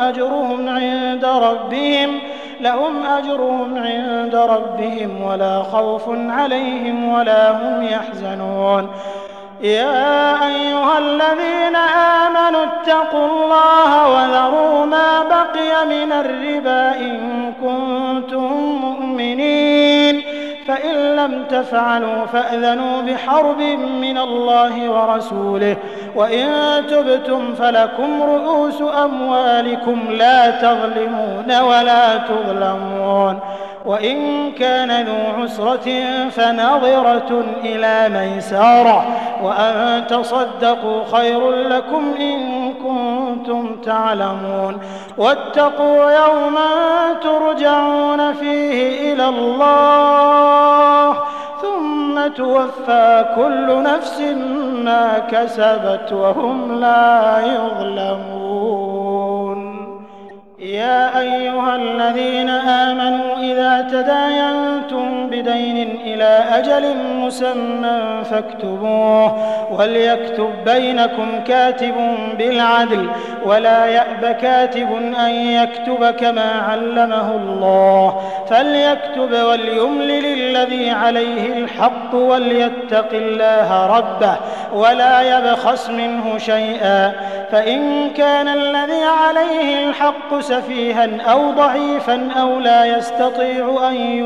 أجرهم عند ربهم ولا خوف عليهم ولا هم يحزنون. يا أيها الذين آمنوا اتقوا الله وذروا من الربا إن كنتم مؤمنين فإن لم تفعلوا فأذنوا بحرب من الله ورسوله وإن تبتم فلكم رؤوس أموالكم لا تظلمون ولا تظلمون وإن كان ذو عسرة فنظرة إلى ميسرة وأن تصدقوا خير لكم إن كنتم تعلمون واتقوا يوما ترجعون فيه إلى الله ثم توفى كل نفس ما كسبت وهم لا يظلمون. يا أيها الذين آمنوا إذا تداينتم بدين إلى أجل مسمى فاكتبوه وليكتب بينكم كاتب بالعدل ولا يأب كاتب أن يكتب كما علمه الله فليكتب وليملل الذي عليه الحق وليتق الله ربه ولا يبخس منه شيئا فإن كان الذي عليه الحق سفيها أو ضعيفا أو لا يستطيع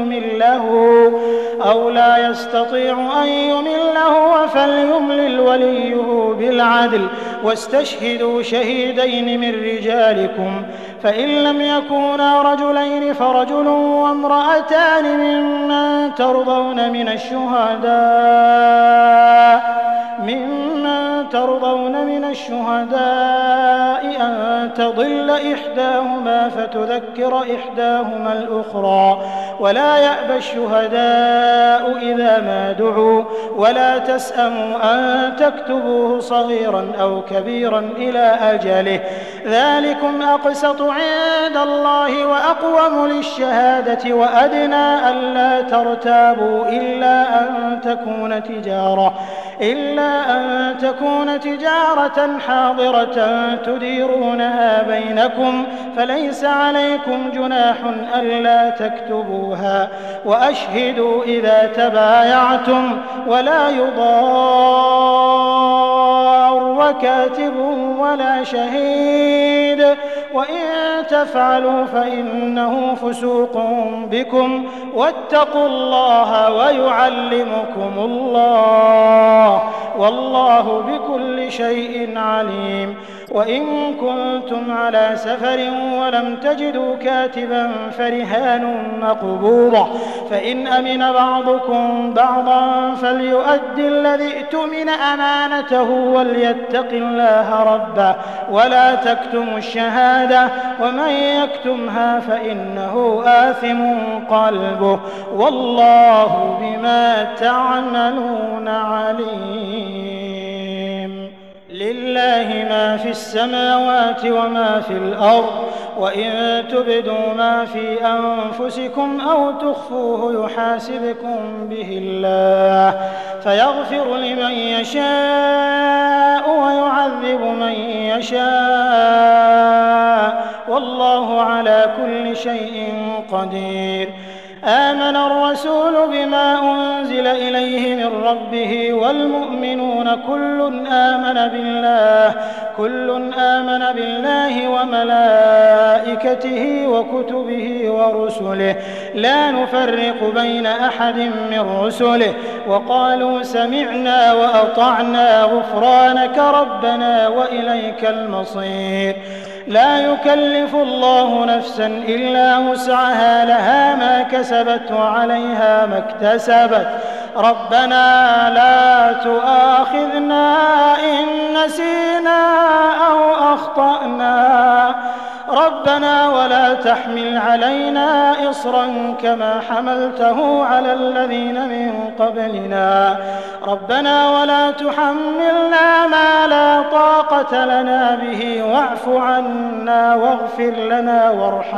أن يمله فليملل وليه بالعدل واستشهدوا شهيدين من رجالكم فإن لم يكونا رجلين فرجل وامرأتان ممن ترضون من الشهداء أن تضل إحداهما فتذكر إحداهما الأخرى ولا يأبى الشهداء إذا ما دعوا ولا تسأموا أن تكتبوه صغيرا أو كبيرا إلى أجله ذلكم أقسط عند الله وأقوم للشهادة وأدنى ألا ترتابوا إلا أن تكون تجارة حاضرة تديرونها بينكم فليس عليكم جناح ألا تكتبوها وأشهدوا إذا تبايعتم ولا يضار كاتب ولا شهيد وإن تفعلوا فإنه فسوق بكم واتقوا الله ويعلمكم الله والله بكل شيء عليم. وإن كنتم على سفر ولم تجدوا كاتبا فرهان مقبوضة فإن أمن بعضكم بعضا فليؤدي الذي اؤتمن أمانته وليتق الله ربه ولا تكتموا الشهادة ومن يكتمها فإنه آثم قلبه والله بما تعملون عليم. لله ما في السماوات وما في الأرض وإن تبدوا ما في أنفسكم أو تخفوه يحاسبكم به الله فيغفر لمن يشاء ويعذب من يشاء والله على كل شيء قدير. آمن الرسول بما أنزل إليه من ربه والمؤمنون كل آمن بالله وملائكته وكتبه ورسله لا نفرق بين أحد من رسله وقالوا سمعنا وأطعنا غفرانك ربنا وإليك المصير. لا يكلف الله نفسا إلا وسعها لها ما كسبت وعليها ما اكتسبت ربنا لا تؤاخذنا إن نسينا أو أخطأنا ربنا ولا تحمل علينا إصرا كما حملته على الذين من قبلنا ربنا ولا تحملنا ما لا طاقة لنا به واعف عنا واغفر لنا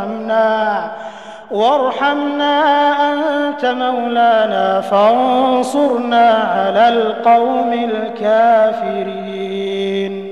وارحمنا أنت مولانا فانصرنا على القوم الكافرين.